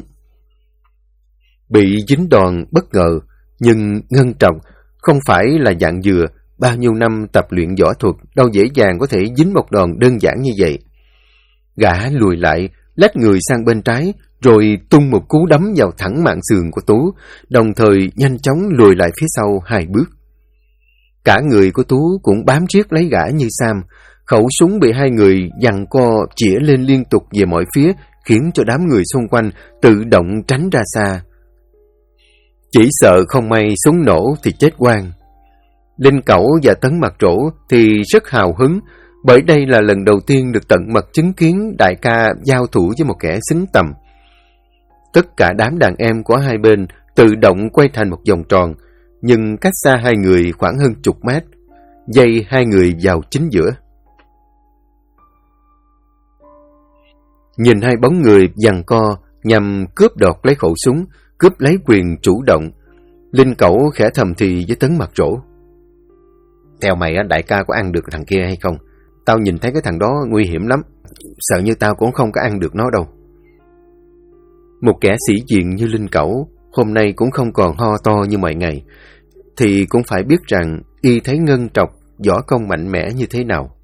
Bị dính đòn bất ngờ, nhưng Ngân Trọc không phải là dạng dừa, bao nhiêu năm tập luyện võ thuật đâu dễ dàng có thể dính một đòn đơn giản như vậy. Gã lùi lại, lách người sang bên trái, rồi tung một cú đấm vào thẳng mạn sườn của Tú, đồng thời nhanh chóng lùi lại phía sau 2 bước. Cả người của Tú cũng bám riết lấy gã như Sam, khẩu súng bị 2 người giằng co chĩa lên liên tục về mọi phía, khiến cho đám người xung quanh tự động tránh ra xa. Chỉ sợ không may súng nổ thì chết oan. Linh Cẩu và Tấn Mặt Trổ thì rất hào hứng, bởi đây là lần đầu tiên được tận mắt chứng kiến đại ca giao thủ với một kẻ xứng tầm. Tất cả đám đàn em của hai bên tự động quay thành một vòng tròn, nhưng cách xa 2 người khoảng hơn chục mét, dây 2 người vào chính giữa. Nhìn 2 bóng người giằng co nhằm cướp đoạt lấy khẩu súng, cướp lấy quyền chủ động, Linh Cẩu khẽ thầm thì với Tấn Mặt Trổ: "Theo mày, đại ca có ăn được thằng kia hay không? Tao nhìn thấy cái thằng đó nguy hiểm lắm, sợ như tao cũng không có ăn được nó đâu." Một kẻ sĩ diện như Linh Cẩu hôm nay cũng không còn ho to như mọi ngày, thì cũng phải biết rằng y thấy Ngân Trọc võ công mạnh mẽ như thế nào.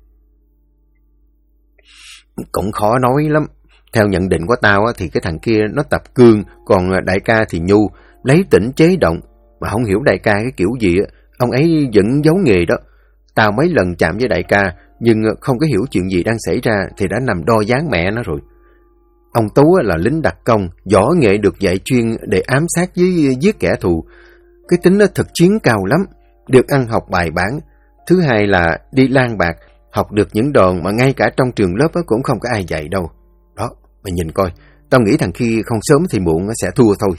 "Cũng khó nói lắm. Theo nhận định của tao thì cái thằng kia nó tập cương, còn đại ca thì nhu, lấy tỉnh chế động. Mà không hiểu đại ca cái kiểu gì, ông ấy vẫn giấu nghề đó. Tao mấy lần chạm với đại ca, nhưng không có hiểu chuyện gì đang xảy ra thì đã nằm đo dáng mẹ nó rồi. Ông Tú là lính đặc công, võ nghệ được dạy chuyên để ám sát với giết kẻ thù. Cái tính nó thực chiến cao lắm, được ăn học bài bản. Thứ hai là đi lang bạc, học được những đòn mà ngay cả trong trường lớp cũng không có ai dạy đâu. Đó, mày nhìn coi, tao nghĩ thằng kia không sớm thì muộn sẽ thua thôi."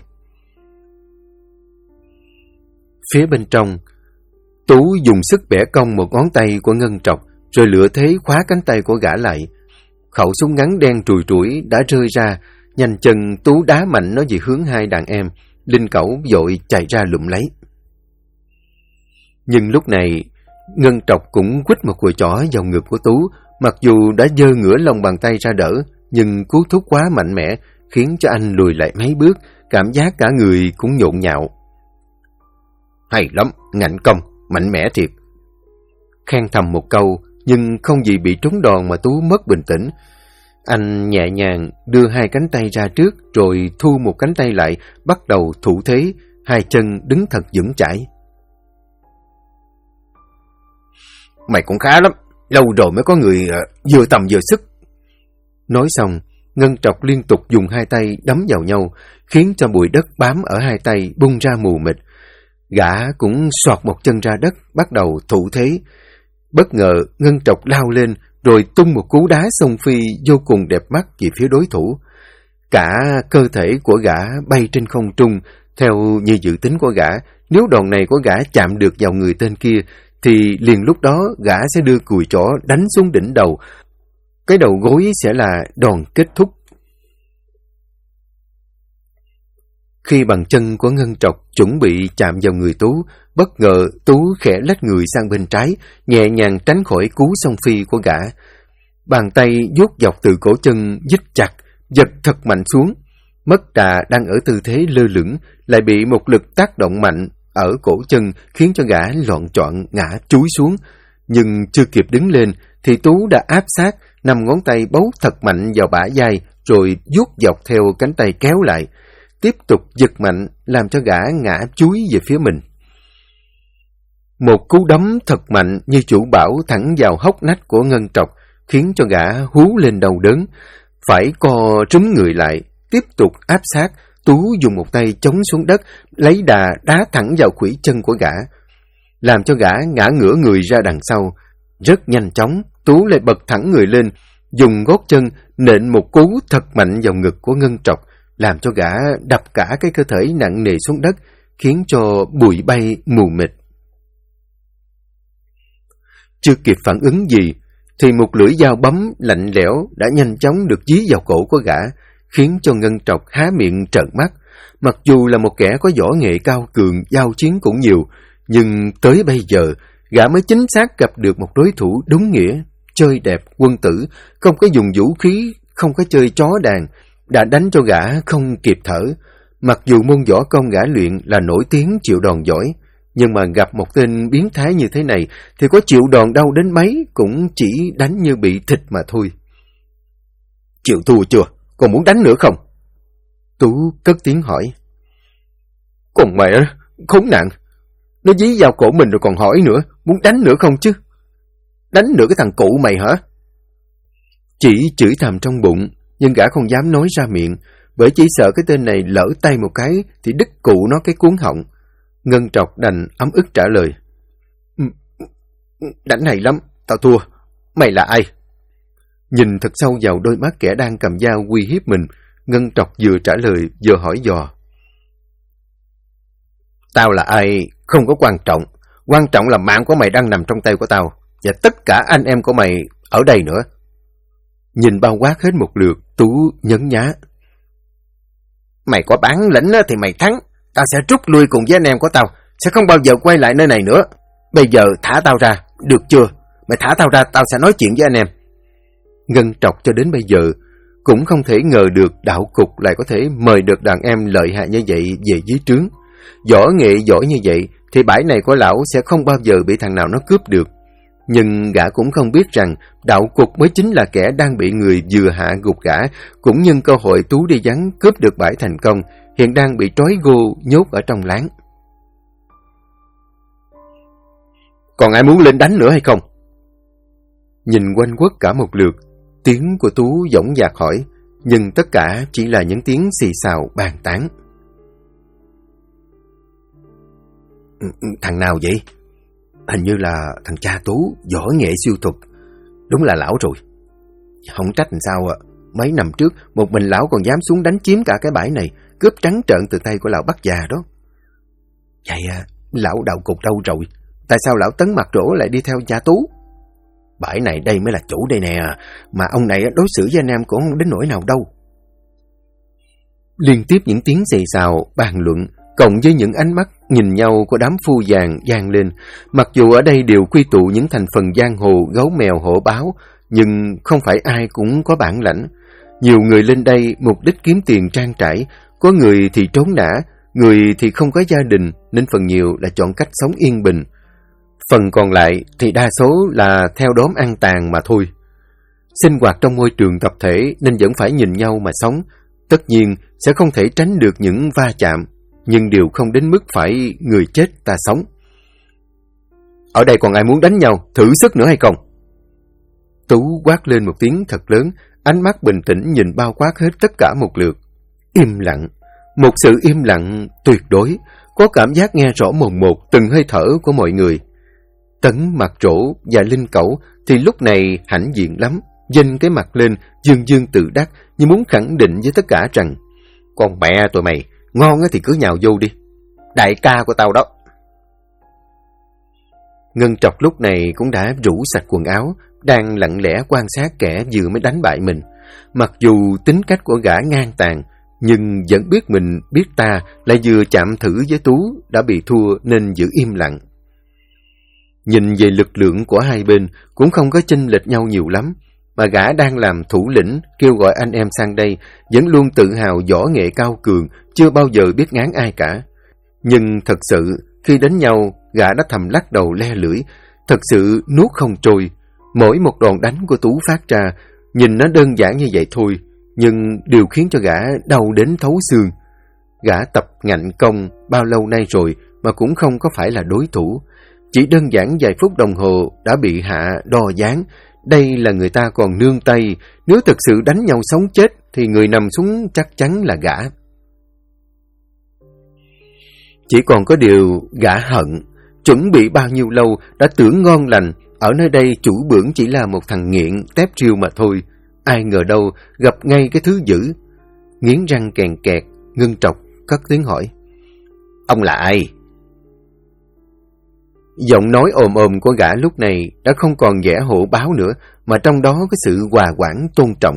Phía bên trong, Tú dùng sức bẻ cong một ngón tay của Ngân Trọc, rồi lựa thế khóa cánh tay của gã lại. Khẩu súng ngắn đen trùi trũi đã rơi ra, nhanh chân Tú đá mạnh nó về hướng 2 đàn em. Linh Cẩu vội chạy ra lụm lấy. Nhưng lúc này, Ngân Trọc cũng quýt một cùi chỏ vào ngực của Tú, mặc dù đã giơ ngửa lòng bàn tay ra đỡ, nhưng cú thúc quá mạnh mẽ, khiến cho anh lùi lại mấy bước, cảm giác cả người cũng nhộn nhạo. "Hay lắm, ngạnh công, mạnh mẽ thiệt." Khen thầm một câu, nhưng không gì bị trúng đòn mà Tú mất bình tĩnh. Anh nhẹ nhàng đưa 2 cánh tay ra trước, rồi thu một cánh tay lại, bắt đầu thủ thế, 2 chân đứng thật vững chãi. "Mày cũng khá lắm, lâu rồi mới có người vừa tầm vừa sức." Nói xong, Ngân Trọc liên tục dùng 2 tay đấm vào nhau, khiến cho bụi đất bám ở 2 tay bung ra mù mịt. Gã cũng xoạt một chân ra đất, bắt đầu thủ thế. Bất ngờ, Ngân Trọc lao lên, rồi tung một cú đá xông phi vô cùng đẹp mắt về phía đối thủ. Cả cơ thể của gã bay trên không trung, theo như dự tính của gã. Nếu đòn này của gã chạm được vào người tên kia, thì liền lúc đó gã sẽ đưa cùi chỏ đánh xuống đỉnh đầu. Cái đầu gối sẽ là đòn kết thúc. Khi bàn chân của Ngân Trọc chuẩn bị chạm vào người Tú, bất ngờ Tú khẽ lách người sang bên trái, nhẹ nhàng tránh khỏi cú xông phi của gã. Bàn tay vuốt dọc từ cổ chân dít chặt, giật thật mạnh xuống. Mất đà đang ở tư thế lơ lửng, lại bị một lực tác động mạnh ở cổ chân khiến cho gã loạn choạng ngã chúi xuống. Nhưng chưa kịp đứng lên thì Tú đã áp sát, 5 ngón tay bấu thật mạnh vào bả vai, rồi vuốt dọc theo cánh tay kéo lại, tiếp tục giật mạnh làm cho gã ngã chúi về phía mình. Một cú đấm thật mạnh như chủ bảo thẳng vào hốc nách của Ngân Trọc, khiến cho gã hú lên đau đớn, phải co trúm người lại, tiếp tục áp sát. Tú dùng một tay chống xuống đất, lấy đà đá thẳng vào khuỷu chân của gã, làm cho gã ngã ngửa người ra đằng sau. Rất nhanh chóng, Tú lại bật thẳng người lên, dùng gót chân nện một cú thật mạnh vào ngực của Ngân Trọc, làm cho gã đập cả cái cơ thể nặng nề xuống đất, khiến cho bụi bay mù mịt. Chưa kịp phản ứng gì, thì một lưỡi dao bấm lạnh lẽo đã nhanh chóng được dí vào cổ của gã, khiến cho Ngân Trọc há miệng trợn mắt. Mặc dù là một kẻ có võ nghệ cao cường, giao chiến cũng nhiều, nhưng tới bây giờ, gã mới chính xác gặp được một đối thủ đúng nghĩa, chơi đẹp, quân tử, không có dùng vũ khí, không có chơi chó đàn, đã đánh cho gã không kịp thở. Mặc dù môn võ công gã luyện là nổi tiếng chịu đòn giỏi, nhưng mà gặp một tên biến thái như thế này thì có chịu đòn đau đến mấy cũng chỉ đánh như bị thịt mà thôi. Chịu thua chưa? Còn muốn đánh nữa không? Tú cất tiếng hỏi. Còn mẹ, khốn nạn, nó dí vào cổ mình rồi còn hỏi nữa, muốn đánh nữa không chứ? Đánh nữa cái thằng cụ mày hả? Chỉ chửi thầm trong bụng, nhưng gã không dám nói ra miệng, bởi chỉ sợ cái tên này lỡ tay một cái thì đứt cụ nó cái cuốn họng. Ngân Trọc đành ấm ức trả lời. Đánh hay lắm, tao thua. Mày là ai? Nhìn thật sâu vào đôi mắt kẻ đang cầm dao uy hiếp mình, Ngân Trọc vừa trả lời vừa hỏi dò. Tao là ai không có quan trọng là mạng của mày đang nằm trong tay của tao, và tất cả anh em của mày ở đây nữa. Nhìn bao quát hết một lượt, Tú nhấn nhá. Mày có bản lĩnh thì mày thắng, tao sẽ rút lui cùng với anh em của tao, sẽ không bao giờ quay lại nơi này nữa. Bây giờ thả tao ra, được chưa? Mày thả tao ra, tao sẽ nói chuyện với anh em. Ngân Trọc cho đến bây giờ cũng không thể ngờ được đạo cục lại có thể mời được đàn em lợi hại như vậy về dưới trướng. Võ nghệ giỏi như vậy thì bãi này của lão sẽ không bao giờ bị thằng nào nó cướp được. Nhưng gã cũng không biết rằng đạo cục mới chính là kẻ đang bị người vừa hạ gục gã, cũng nhân cơ hội Tú đi vắng cướp được bãi thành công, hiện đang bị trói gô nhốt ở trong láng. Còn ai muốn lên đánh nữa hay không? Nhìn quanh quất cả một lượt, tiếng của Tú dõng dạc hỏi, nhưng tất cả chỉ là những tiếng xì xào bàn tán. Thằng nào vậy? Hình như là thằng cha Tú, võ nghệ siêu thuật. Đúng là lão rồi. Không trách làm sao ạ. Mấy năm trước, một mình lão còn dám xuống đánh chiếm cả cái bãi này, cướp trắng trợn từ tay của lão Bắc già đó. Vậy lão đạo cục đâu rồi? Tại sao lão Tấn Mặt Trổ lại đi theo cha Tú? Bãi này đây mới là chủ đây nè, mà ông này đối xử với anh em cũng không đến nỗi nào đâu. Liên tiếp những tiếng xì xào, bàn luận, cộng với những ánh mắt nhìn nhau của đám phu vàng vang lên. Mặc dù ở đây đều quy tụ những thành phần giang hồ gấu mèo hổ báo, nhưng không phải ai cũng có bản lãnh. Nhiều người lên đây mục đích kiếm tiền trang trải, có người thì trốn nã, người thì không có gia đình, nên phần nhiều là chọn cách sống yên bình. Phần còn lại thì đa số là theo đóm ăn tàn mà thôi. Sinh hoạt trong môi trường tập thể nên vẫn phải nhìn nhau mà sống. Tất nhiên sẽ không thể tránh được những va chạm, nhưng đều không đến mức phải người chết ta sống. Ở đây còn ai muốn đánh nhau, thử sức nữa hay không? Tú quát lên một tiếng thật lớn, ánh mắt bình tĩnh nhìn bao quát hết tất cả một lượt. Im lặng, một sự im lặng tuyệt đối, có cảm giác nghe rõ mồn một từng hơi thở của mọi người. Tấn Mặt Trổ và Linh Cẩu thì lúc này hãnh diện lắm, vênh cái mặt lên, dương dương tự đắc, như muốn khẳng định với tất cả rằng con mẹ tụi mày, ngon thì cứ nhào vô đi. Đại ca của tao đó. Ngân Trọc lúc này cũng đã rũ sạch quần áo, đang lặng lẽ quan sát kẻ vừa mới đánh bại mình. Mặc dù tính cách của gã ngang tàn, nhưng vẫn biết mình biết ta lại vừa chạm thử với Tú đã bị thua nên giữ im lặng. Nhìn về lực lượng của hai bên cũng không có chênh lệch nhau nhiều lắm, mà gã đang làm thủ lĩnh kêu gọi anh em sang đây, vẫn luôn tự hào võ nghệ cao cường, chưa bao giờ biết ngán ai cả. Nhưng thật sự khi đánh nhau, gã đã thầm lắc đầu le lưỡi, thật sự nuốt không trôi. Mỗi một đòn đánh của Tú phát ra, nhìn nó đơn giản như vậy thôi, nhưng điều khiến cho gã đau đến thấu xương. Gã tập ngạnh công bao lâu nay rồi mà cũng không có phải là đối thủ. Chỉ đơn giản vài phút đồng hồ đã bị hạ đo dáng. Đây là người ta còn nương tay, nếu thực sự đánh nhau sống chết thì người nằm xuống chắc chắn là gã. Chỉ còn có điều gã hận, chuẩn bị bao nhiêu lâu đã tưởng ngon lành, ở nơi đây chủ bưởng chỉ là một thằng nghiện tép riêu mà thôi. Ai ngờ đâu gặp ngay cái thứ dữ. Nghiến răng kèn kẹt, Ngân Trọc cất tiếng hỏi. Ông là ai? Giọng nói ồm ồm của gã lúc này đã không còn vẻ hổ báo nữa, mà trong đó có sự hòa quản tôn trọng.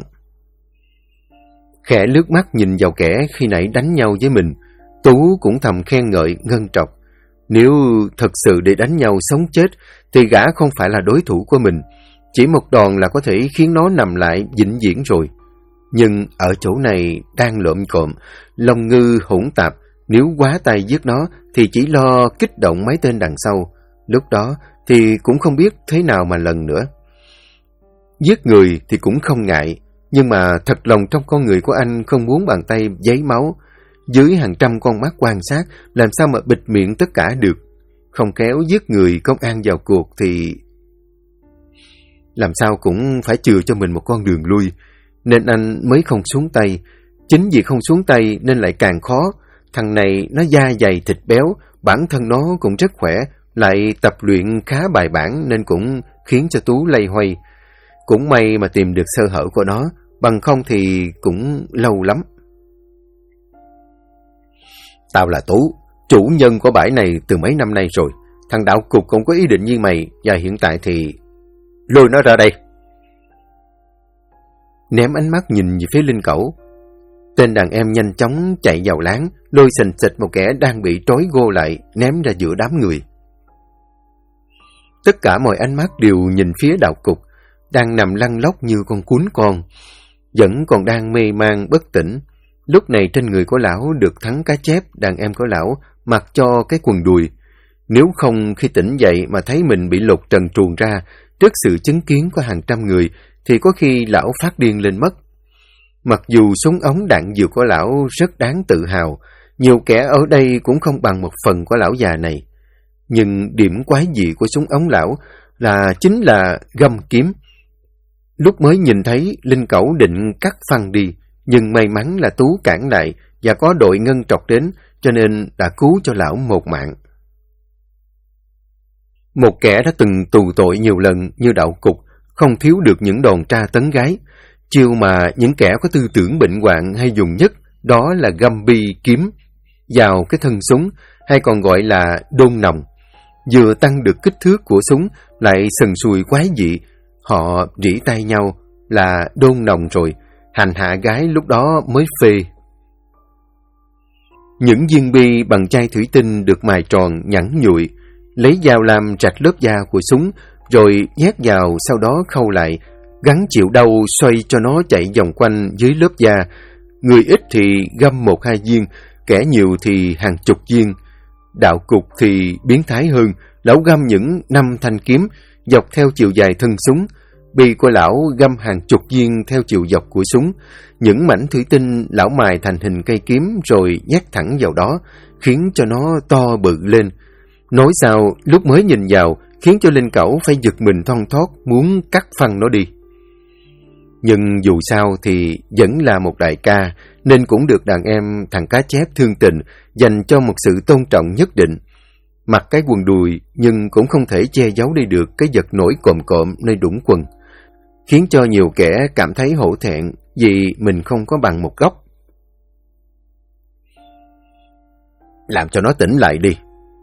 Khẽ lướt mắt nhìn vào kẻ khi nãy đánh nhau với mình, Tú cũng thầm khen ngợi Ngân Trọc. Nếu thật sự để đánh nhau sống chết thì gã không phải là đối thủ của mình. Chỉ một đòn là có thể khiến nó nằm lại vĩnh viễn rồi. Nhưng ở chỗ này đang lộm cộm, lòng ngư hỗn tạp, nếu quá tay giết nó thì chỉ lo kích động mấy tên đằng sau. Lúc đó thì cũng không biết thế nào mà lần nữa. Giết người thì cũng không ngại, nhưng mà thật lòng trong con người của anh không muốn bàn tay giấy máu. Dưới hàng trăm con mắt quan sát, làm sao mà bịt miệng tất cả được. Không khéo giết người công an vào cuộc thì làm sao cũng phải chừa cho mình một con đường lui. Nên anh mới không xuống tay. Chính vì không xuống tay nên lại càng khó. Thằng này nó da dày thịt béo, bản thân nó cũng rất khỏe, lại tập luyện khá bài bản nên cũng khiến cho Tú lây hoay. Cũng may mà tìm được sơ hở của nó, bằng không thì cũng lâu lắm. Tao là Tú, chủ nhân của bãi này từ mấy năm nay rồi. Thằng đạo cục cũng có ý định như mày, và hiện tại thì lôi nó ra đây. Ném ánh mắt nhìn về phía Linh Cẩu. Tên đàn em nhanh chóng chạy vào láng, lôi xình xịch một kẻ đang bị trói gô lại, ném ra giữa đám người. Tất cả mọi ánh mắt đều nhìn phía đạo cục, đang nằm lăn lóc như con cún con, vẫn còn đang mê man bất tỉnh. Lúc này trên người của lão được Thắng Cá Chép, đàn em của lão, mặc cho cái quần đùi. Nếu không khi tỉnh dậy mà thấy mình bị lột trần truồng ra, trước sự chứng kiến của hàng trăm người, thì có khi lão phát điên lên mất. Mặc dù súng ống đạn dược của lão rất đáng tự hào, nhiều kẻ ở đây cũng không bằng một phần của lão già này. Nhưng điểm quái dị của súng ống lão chính là găm kiếm. Lúc mới nhìn thấy, Linh Cẩu định cắt phăng đi, nhưng may mắn là Tú cản lại và có đội ngân trọc đến, cho nên đã cứu cho lão một mạng. Một kẻ đã từng tù tội nhiều lần như đạo cục, không thiếu được những đòn tra tấn gái. Chiêu mà những kẻ có tư tưởng bệnh hoạn hay dùng nhất, đó là găm bi kiếm vào cái thân súng, hay còn gọi là đôn nòng. Vừa tăng được kích thước của súng, lại sần sùi quái dị. Họ rỉ tay nhau là đôn nòng rồi, hành hạ gái lúc đó mới phê. Những viên bi bằng chai thủy tinh được mài tròn, nhẵn nhụi, lấy dao lam rạch lớp da của súng, rồi nhét vào, sau đó khâu lại, gắn chịu đau xoay cho nó chạy vòng quanh dưới lớp da. Người ít thì găm 1-2 viên, kẻ nhiều thì hàng chục viên. Đạo cục thì biến thái hơn, lão găm những 5 thanh kiếm dọc theo chiều dài thân súng. Bi của lão găm hàng chục viên theo chiều dọc của súng. Những mảnh thủy tinh lão mài thành hình cây kiếm rồi nhét thẳng vào đó, khiến cho nó to bự lên. Nói sao lúc mới nhìn vào khiến cho Linh Cẩu phải giật mình thon thót, muốn cắt phăng nó đi. Nhưng dù sao thì vẫn là một đại ca, nên cũng được đàn em thằng Cá Chép thương tình, dành cho một sự tôn trọng nhất định. Mặc cái quần đùi nhưng cũng không thể che giấu đi được cái vật nổi cộm cộm nơi đũng quần, khiến cho nhiều kẻ cảm thấy hổ thẹn vì mình không có bằng một góc. Làm cho nó tỉnh lại đi.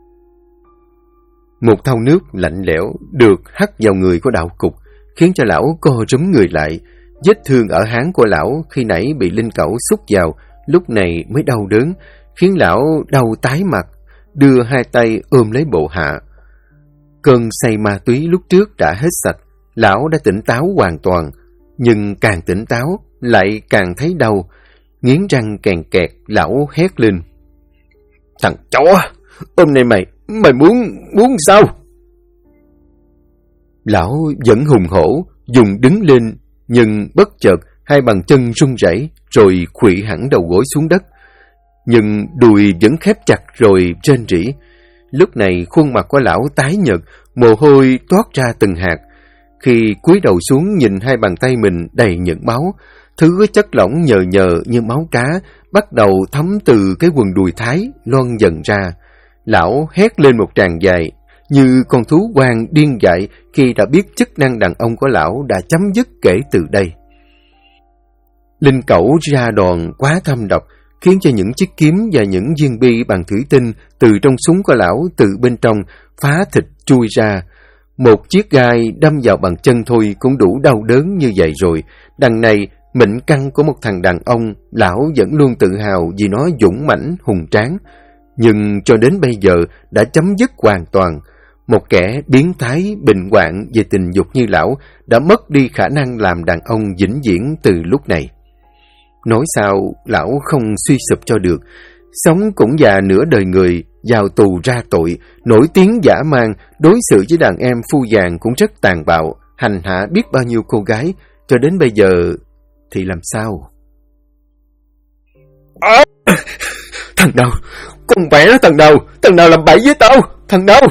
Một thau nước lạnh lẽo được hắt vào người của đạo cục, khiến cho lão co rúm người lại. Vết thương ở háng của lão khi nãy bị Linh Cẩu xúc vào, lúc này mới đau đớn, khiến lão đau tái mặt, đưa hai tay ôm lấy bộ hạ. Cơn say ma túy lúc trước đã hết sạch, lão đã tỉnh táo hoàn toàn, nhưng càng tỉnh táo lại càng thấy đau. Nghiến răng kèn kẹt, lão hét lên: Thằng chó, hôm nay mày muốn sao? Lão vẫn hùng hổ, dùng đứng lên, nhưng bất chợt hai bàn chân run rẩy rồi khuỵu hẳn đầu gối xuống đất. Nhưng đùi vẫn khép chặt rồi rên rỉ. Lúc này khuôn mặt của lão tái nhợt, mồ hôi toát ra từng hạt. Khi cúi đầu xuống nhìn hai bàn tay mình đầy những máu, thứ chất lỏng nhờ nhờ như máu cá bắt đầu thấm từ cái quần đùi thái loan dần ra. Lão hét lên một tràng dài, như con thú hoang điên dại khi đã biết chức năng đàn ông của lão đã chấm dứt kể từ đây. Linh Cẩu ra đòn quá thâm độc, khiến cho những chiếc kiếm và những viên bi bằng thủy tinh từ trong súng của lão từ bên trong phá thịt chui ra. Một chiếc gai đâm vào bàn chân thôi cũng đủ đau đớn như vậy rồi. Đằng này, mệnh căn của một thằng đàn ông, lão vẫn luôn tự hào vì nó dũng mãnh hùng tráng. Nhưng cho đến bây giờ đã chấm dứt hoàn toàn. một kẻ biến thái bệnh hoạn về tình dục như lão đã mất đi khả năng làm đàn ông vĩnh viễn từ lúc này. Nói sao lão không suy sụp cho được, sống cũng già nửa đời người, vào tù ra tội, nổi tiếng dã man, đối xử với đàn em phu dàng cũng rất tàn bạo, hành hạ biết bao nhiêu cô gái, cho đến bây giờ thì làm sao? Thằng nào? Con mẹ nó thằng nào làm bậy với tao? Thằng nào?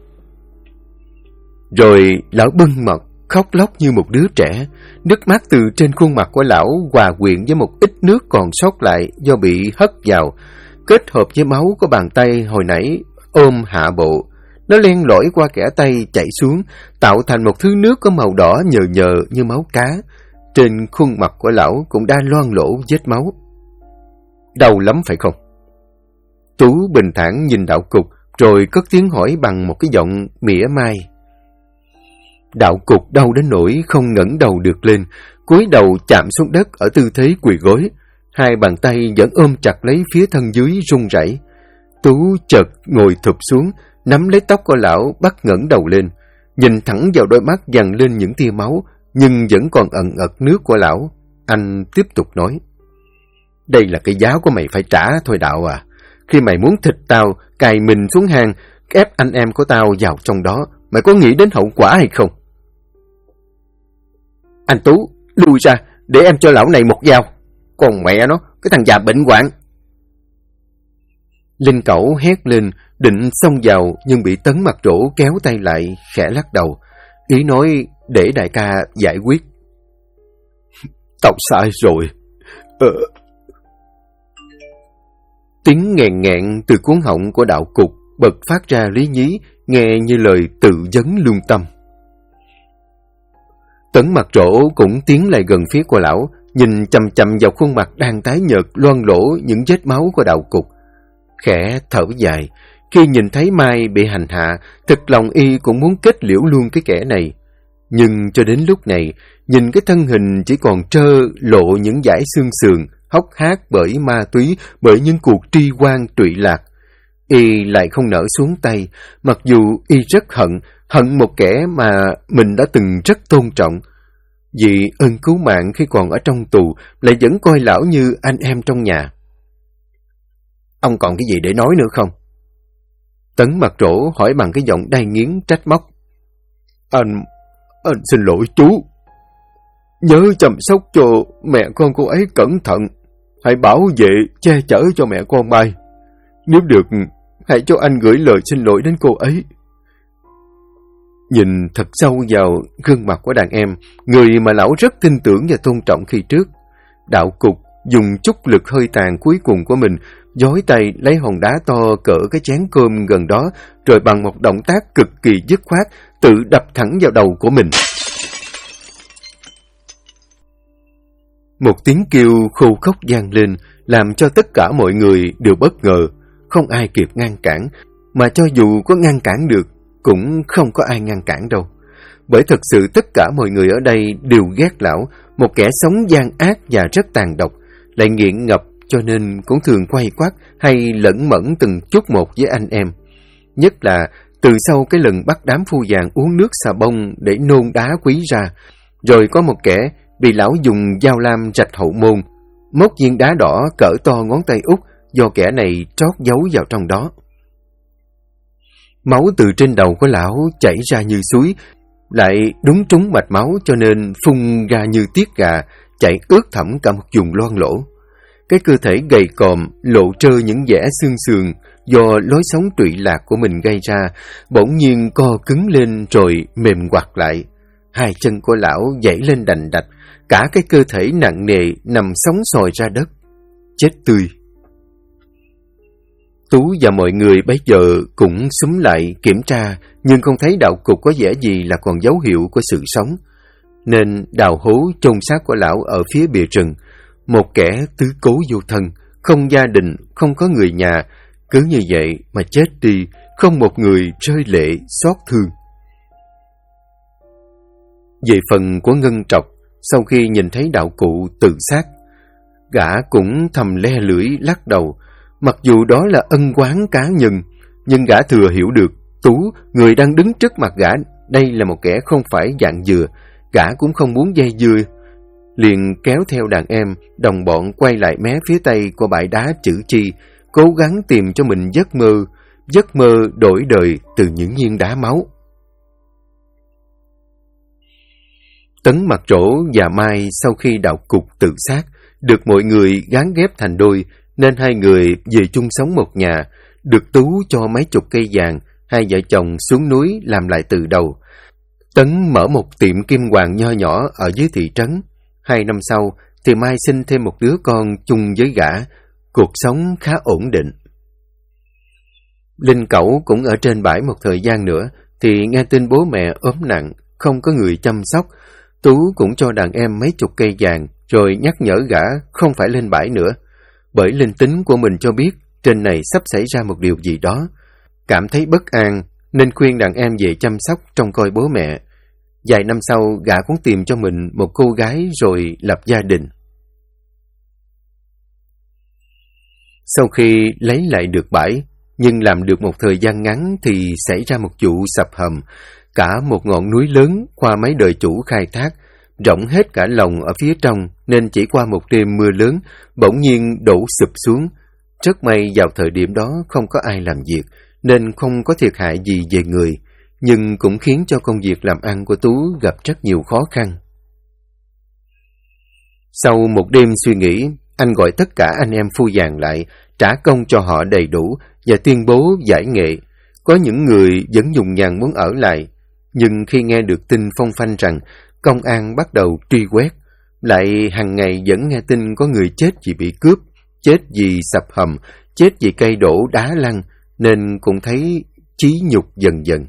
Rồi lão bưng mặt, khóc lóc như một đứa trẻ, nước mắt từ trên khuôn mặt của lão hòa quyện với một ít nước còn sót lại do bị hất vào, kết hợp với máu của bàn tay hồi nãy ôm hạ bộ. Nó len lỏi qua kẽ tay chảy xuống, tạo thành một thứ nước có màu đỏ nhờ nhờ như máu cá. Trên khuôn mặt của lão cũng đã loang lỗ vết máu. Đau lắm phải không? Tú bình thản nhìn đạo cục, rồi cất tiếng hỏi bằng một cái giọng mỉa mai. Đạo cục đau đến nỗi không ngẩng đầu được lên, cúi đầu chạm xuống đất ở tư thế quỳ gối. Hai bàn tay vẫn ôm chặt lấy phía thân dưới run rẩy. Tú chợt ngồi thụp xuống, nắm lấy tóc của lão, bắt ngẩng đầu lên, nhìn thẳng vào đôi mắt dằn lên những tia máu, nhưng vẫn còn ẩn ật nước của lão. Anh tiếp tục nói. Đây là cái giá của mày phải trả thôi Đạo à. Khi mày muốn thịt tao, cài mình xuống hang, ép anh em của tao vào trong đó, mày có nghĩ đến hậu quả hay không? Anh Tú, lui ra, để em cho lão này một dao. Còn mẹ nó, cái thằng già bệnh hoạn. Linh Cẩu hét lên, định xông vào, nhưng bị Tấn Mặt Trổ kéo tay lại, khẽ lắc đầu. Ý nói để đại ca giải quyết. Tao sai rồi. Tiếng nghẹn nghẹn từ cuống họng của đạo cục bật phát ra lý nhí, nghe như lời tự vấn lương tâm. Tấn Mặt Trổ cũng tiến lại gần phía của lão, nhìn chằm chằm vào khuôn mặt đang tái nhợt loang lỗ những vết máu của đạo cục. Khẽ thở dài, khi nhìn thấy Mai bị hành hạ, thực lòng y cũng muốn kết liễu luôn cái kẻ này. Nhưng cho đến lúc này, nhìn cái thân hình chỉ còn trơ lộ những dải xương sườn, hốc hác bởi ma túy, bởi những cuộc tri oan trụy lạc. Y lại không nỡ xuống tay, mặc dù y rất hận một kẻ mà mình đã từng rất tôn trọng. Vì ơn cứu mạng khi còn ở trong tù, lại vẫn coi lão như anh em trong nhà. Ông còn cái gì để nói nữa không? Tấn Mặt Trổ hỏi bằng cái giọng đay nghiến trách móc. Anh xin lỗi chú. Nhớ chăm sóc cho mẹ con cô ấy cẩn thận. Hãy bảo vệ, che chở cho mẹ con Mai. Nếu được, hãy cho anh gửi lời xin lỗi đến cô ấy. Nhìn thật sâu vào gương mặt của đàn em, người mà lão rất tin tưởng và tôn trọng khi trước, đạo cục dùng chút lực hơi tàn cuối cùng của mình, giói tay lấy hòn đá to cỡ cái chén cơm gần đó, rồi bằng một động tác cực kỳ dứt khoát, tự đập thẳng vào đầu của mình. Một tiếng kêu khô khốc vang lên, làm cho tất cả mọi người đều bất ngờ, không ai kịp ngăn cản, mà cho dù có ngăn cản được, cũng không có ai ngăn cản đâu. Bởi thật sự tất cả mọi người ở đây đều ghét lão, một kẻ sống gian ác và rất tàn độc, lại nghiện ngập cho nên cũng thường quay quắt hay lẫn mẫn từng chút một với anh em. Nhất là từ sau cái lần bắt đám phu vàng uống nước xà bông để nôn đá quý ra, rồi có một kẻ bị lão dùng dao lam rạch hậu môn, móc viên đá đỏ cỡ to ngón tay út do kẻ này trót giấu vào trong đó. Máu từ trên đầu của lão chảy ra như suối, lại đúng trúng mạch máu cho nên phun ra như tiết gà, chảy ướt thẳm cả một vùng loang lỗ. Cái cơ thể gầy còm, lộ trơ những vẻ xương sườn do lối sống trụy lạc của mình gây ra, bỗng nhiên co cứng lên rồi mềm quặt lại. Hai chân của lão dãy lên đành đạch, cả cái cơ thể nặng nề nằm sóng sòi ra đất, chết tươi. Tú và mọi người bấy giờ cũng xúm lại kiểm tra, nhưng không thấy đạo cục có vẻ gì là còn dấu hiệu của sự sống. Nên đào hố chôn xác của lão ở phía bìa rừng, một kẻ tứ cố vô thân, không gia đình, không có người nhà, cứ như vậy mà chết đi, không một người rơi lệ xót thương. Về phần của Ngân Trọc, sau khi nhìn thấy đạo cụ tự sát, gã cũng thầm le lưỡi lắc đầu. Mặc dù đó là ân oán cá nhân, nhưng gã thừa hiểu được Tú, người đang đứng trước mặt gã, đây là một kẻ không phải dạng dừa, gã cũng không muốn dây dưa. Liền kéo theo đàn em, đồng bọn quay lại mé phía tây của bãi đá chữ Chi, cố gắng tìm cho mình giấc mơ đổi đời từ những viên đá máu. Tấn, Mặt Trổ và Mai sau khi đạo cục tự sát, được mọi người gán ghép thành đôi, nên hai người về chung sống một nhà, được Tú cho mấy chục cây vàng, hai vợ chồng xuống núi làm lại từ đầu. Tấn mở một tiệm kim hoàng nho nhỏ ở dưới thị trấn. 2 năm sau thì Mai sinh thêm một đứa con chung với gã, cuộc sống khá ổn định. Linh Cẩu cũng ở trên bãi một thời gian nữa, thì nghe tin bố mẹ ốm nặng, không có người chăm sóc. Tú cũng cho đàn em mấy chục cây vàng, rồi nhắc nhở gã không phải lên bãi nữa, bởi linh tính của mình cho biết trên này sắp xảy ra một điều gì đó. Cảm thấy bất an nên khuyên đàn em về chăm sóc trông coi bố mẹ. Vài năm sau, gã cũng tìm cho mình một cô gái rồi lập gia đình. Sau khi lấy lại được bãi, nhưng làm được một thời gian ngắn thì xảy ra một vụ sập hầm. Cả một ngọn núi lớn qua mấy đời chủ khai thác, rộng hết cả lòng ở phía trong, nên chỉ qua một đêm mưa lớn, bỗng nhiên đổ sụp xuống. Rất may vào thời điểm đó không có ai làm việc, nên không có thiệt hại gì về người, nhưng cũng khiến cho công việc làm ăn của Tú gặp rất nhiều khó khăn. Sau một đêm suy nghĩ, anh gọi tất cả anh em phu vàng lại, trả công cho họ đầy đủ và tuyên bố giải nghệ. Có những người vẫn dùng nhằn muốn ở lại, nhưng khi nghe được tin phong phanh rằng công an bắt đầu truy quét, lại hàng ngày vẫn nghe tin có người chết vì bị cướp, chết vì sập hầm, chết vì cây đổ đá lăn, nên cũng thấy chí nhục dần dần.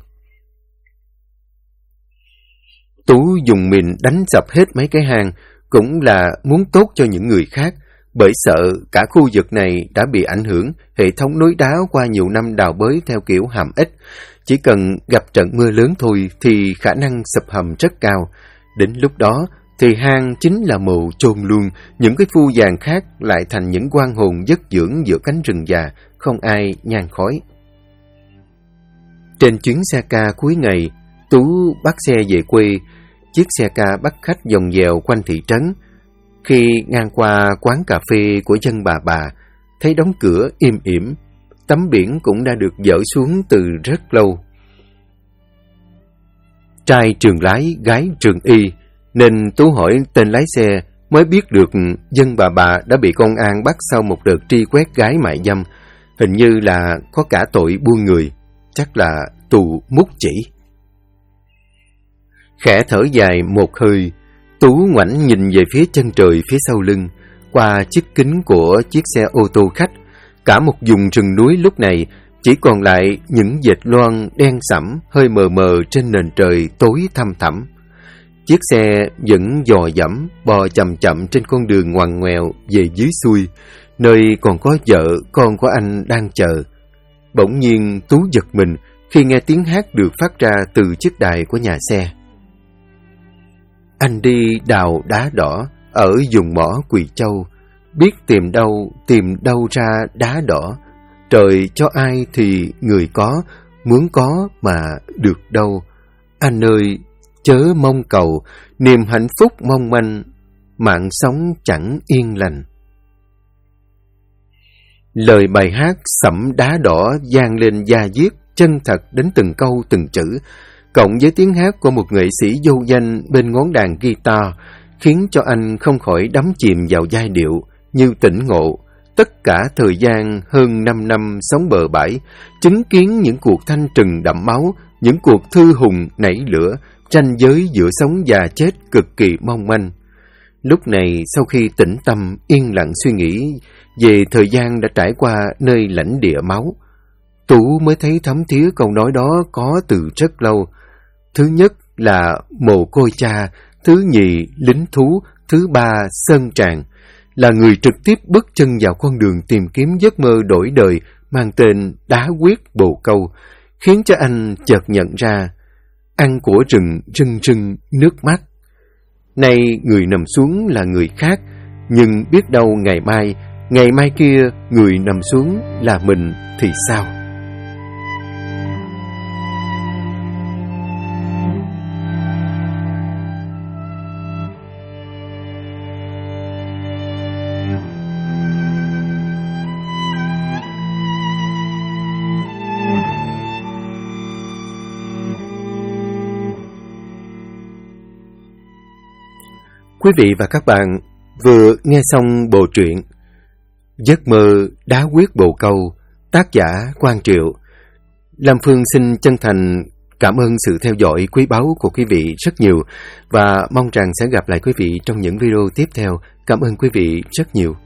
Tú dùng mìn đánh sập hết mấy cái hang, cũng là muốn tốt cho những người khác, bởi sợ cả khu vực này đã bị ảnh hưởng hệ thống núi đá qua nhiều năm đào bới theo kiểu hàm ếch. Chỉ cần gặp trận mưa lớn thôi thì khả năng sập hầm rất cao. Đến lúc đó thì hang chính là mồ chôn luôn, những cái phu vàng khác lại thành những oan hồn giấc dưỡng giữa cánh rừng già, không ai nhang khói. Trên chuyến xe ca cuối ngày, Tú bắt xe về quê. Chiếc xe ca bắt khách vòng vèo quanh thị trấn. Khi ngang qua quán cà phê của dân bà, thấy đóng cửa im ỉm, tấm biển cũng đã được dỡ xuống từ rất lâu. Trai trường lái, gái trường y, nên Tú hỏi tên lái xe, mới biết được dân bà đã bị công an bắt sau một đợt truy quét gái mại dâm. Hình như là có cả tội buôn người, chắc là tù mút chỉ. Khẽ thở dài một hơi, Tú ngoảnh nhìn về phía chân trời phía sau lưng, qua chiếc kính của chiếc xe ô tô khách. Cả một vùng rừng núi lúc này chỉ còn lại những vệt loang đen sẫm hơi mờ mờ trên nền trời tối thăm thẳm. Chiếc xe vẫn dò dẫm bò chậm chậm trên con đường ngoằn ngoèo về dưới xuôi, nơi còn có vợ con của anh đang chờ. Bỗng nhiên Tú giật mình khi nghe tiếng hát được phát ra từ chiếc đài của nhà xe. Anh đi đào đá đỏ ở vùng mỏ Quỳ Châu, biết tìm đâu ra đá đỏ. Trời cho ai thì người có, muốn có mà được đâu. Anh ơi, chớ mong cầu, niềm hạnh phúc mong manh, mạng sống chẳng yên lành. Lời bài hát Sẫm đá đỏ vang lên da diết, chân thật đến từng câu từng chữ, cộng với tiếng hát của một nghệ sĩ vô danh bên ngón đàn guitar, khiến cho anh không khỏi đắm chìm vào giai điệu như tỉnh ngộ. Tất cả thời gian hơn 5 năm sống bờ bãi, chứng kiến những cuộc thanh trừng đẫm máu, những cuộc thư hùng nảy lửa, ranh giới giữa sống và chết cực kỳ mong manh. Lúc này, sau khi tĩnh tâm, yên lặng suy nghĩ về thời gian đã trải qua nơi lãnh địa máu, Tú mới thấy thấm thía câu nói đó có từ rất lâu. Thứ nhất là mồ côi cha, thứ nhì lính thú, thứ ba sơn tràng, là người trực tiếp bước chân vào con đường tìm kiếm giấc mơ đổi đời mang tên Đá Quyết Bồ Câu, khiến cho anh chợt nhận ra, ăn của rừng rưng rưng nước mắt. Nay người nằm xuống là người khác, nhưng biết đâu ngày mai kia người nằm xuống là mình thì sao? Quý vị và các bạn vừa nghe xong bộ truyện Giấc mơ đá quyết bồ câu, tác giả Quang Triệu. Lam Phương xin chân thành cảm ơn sự theo dõi quý báu của quý vị rất nhiều và mong rằng sẽ gặp lại quý vị trong những video tiếp theo. Cảm ơn quý vị rất nhiều.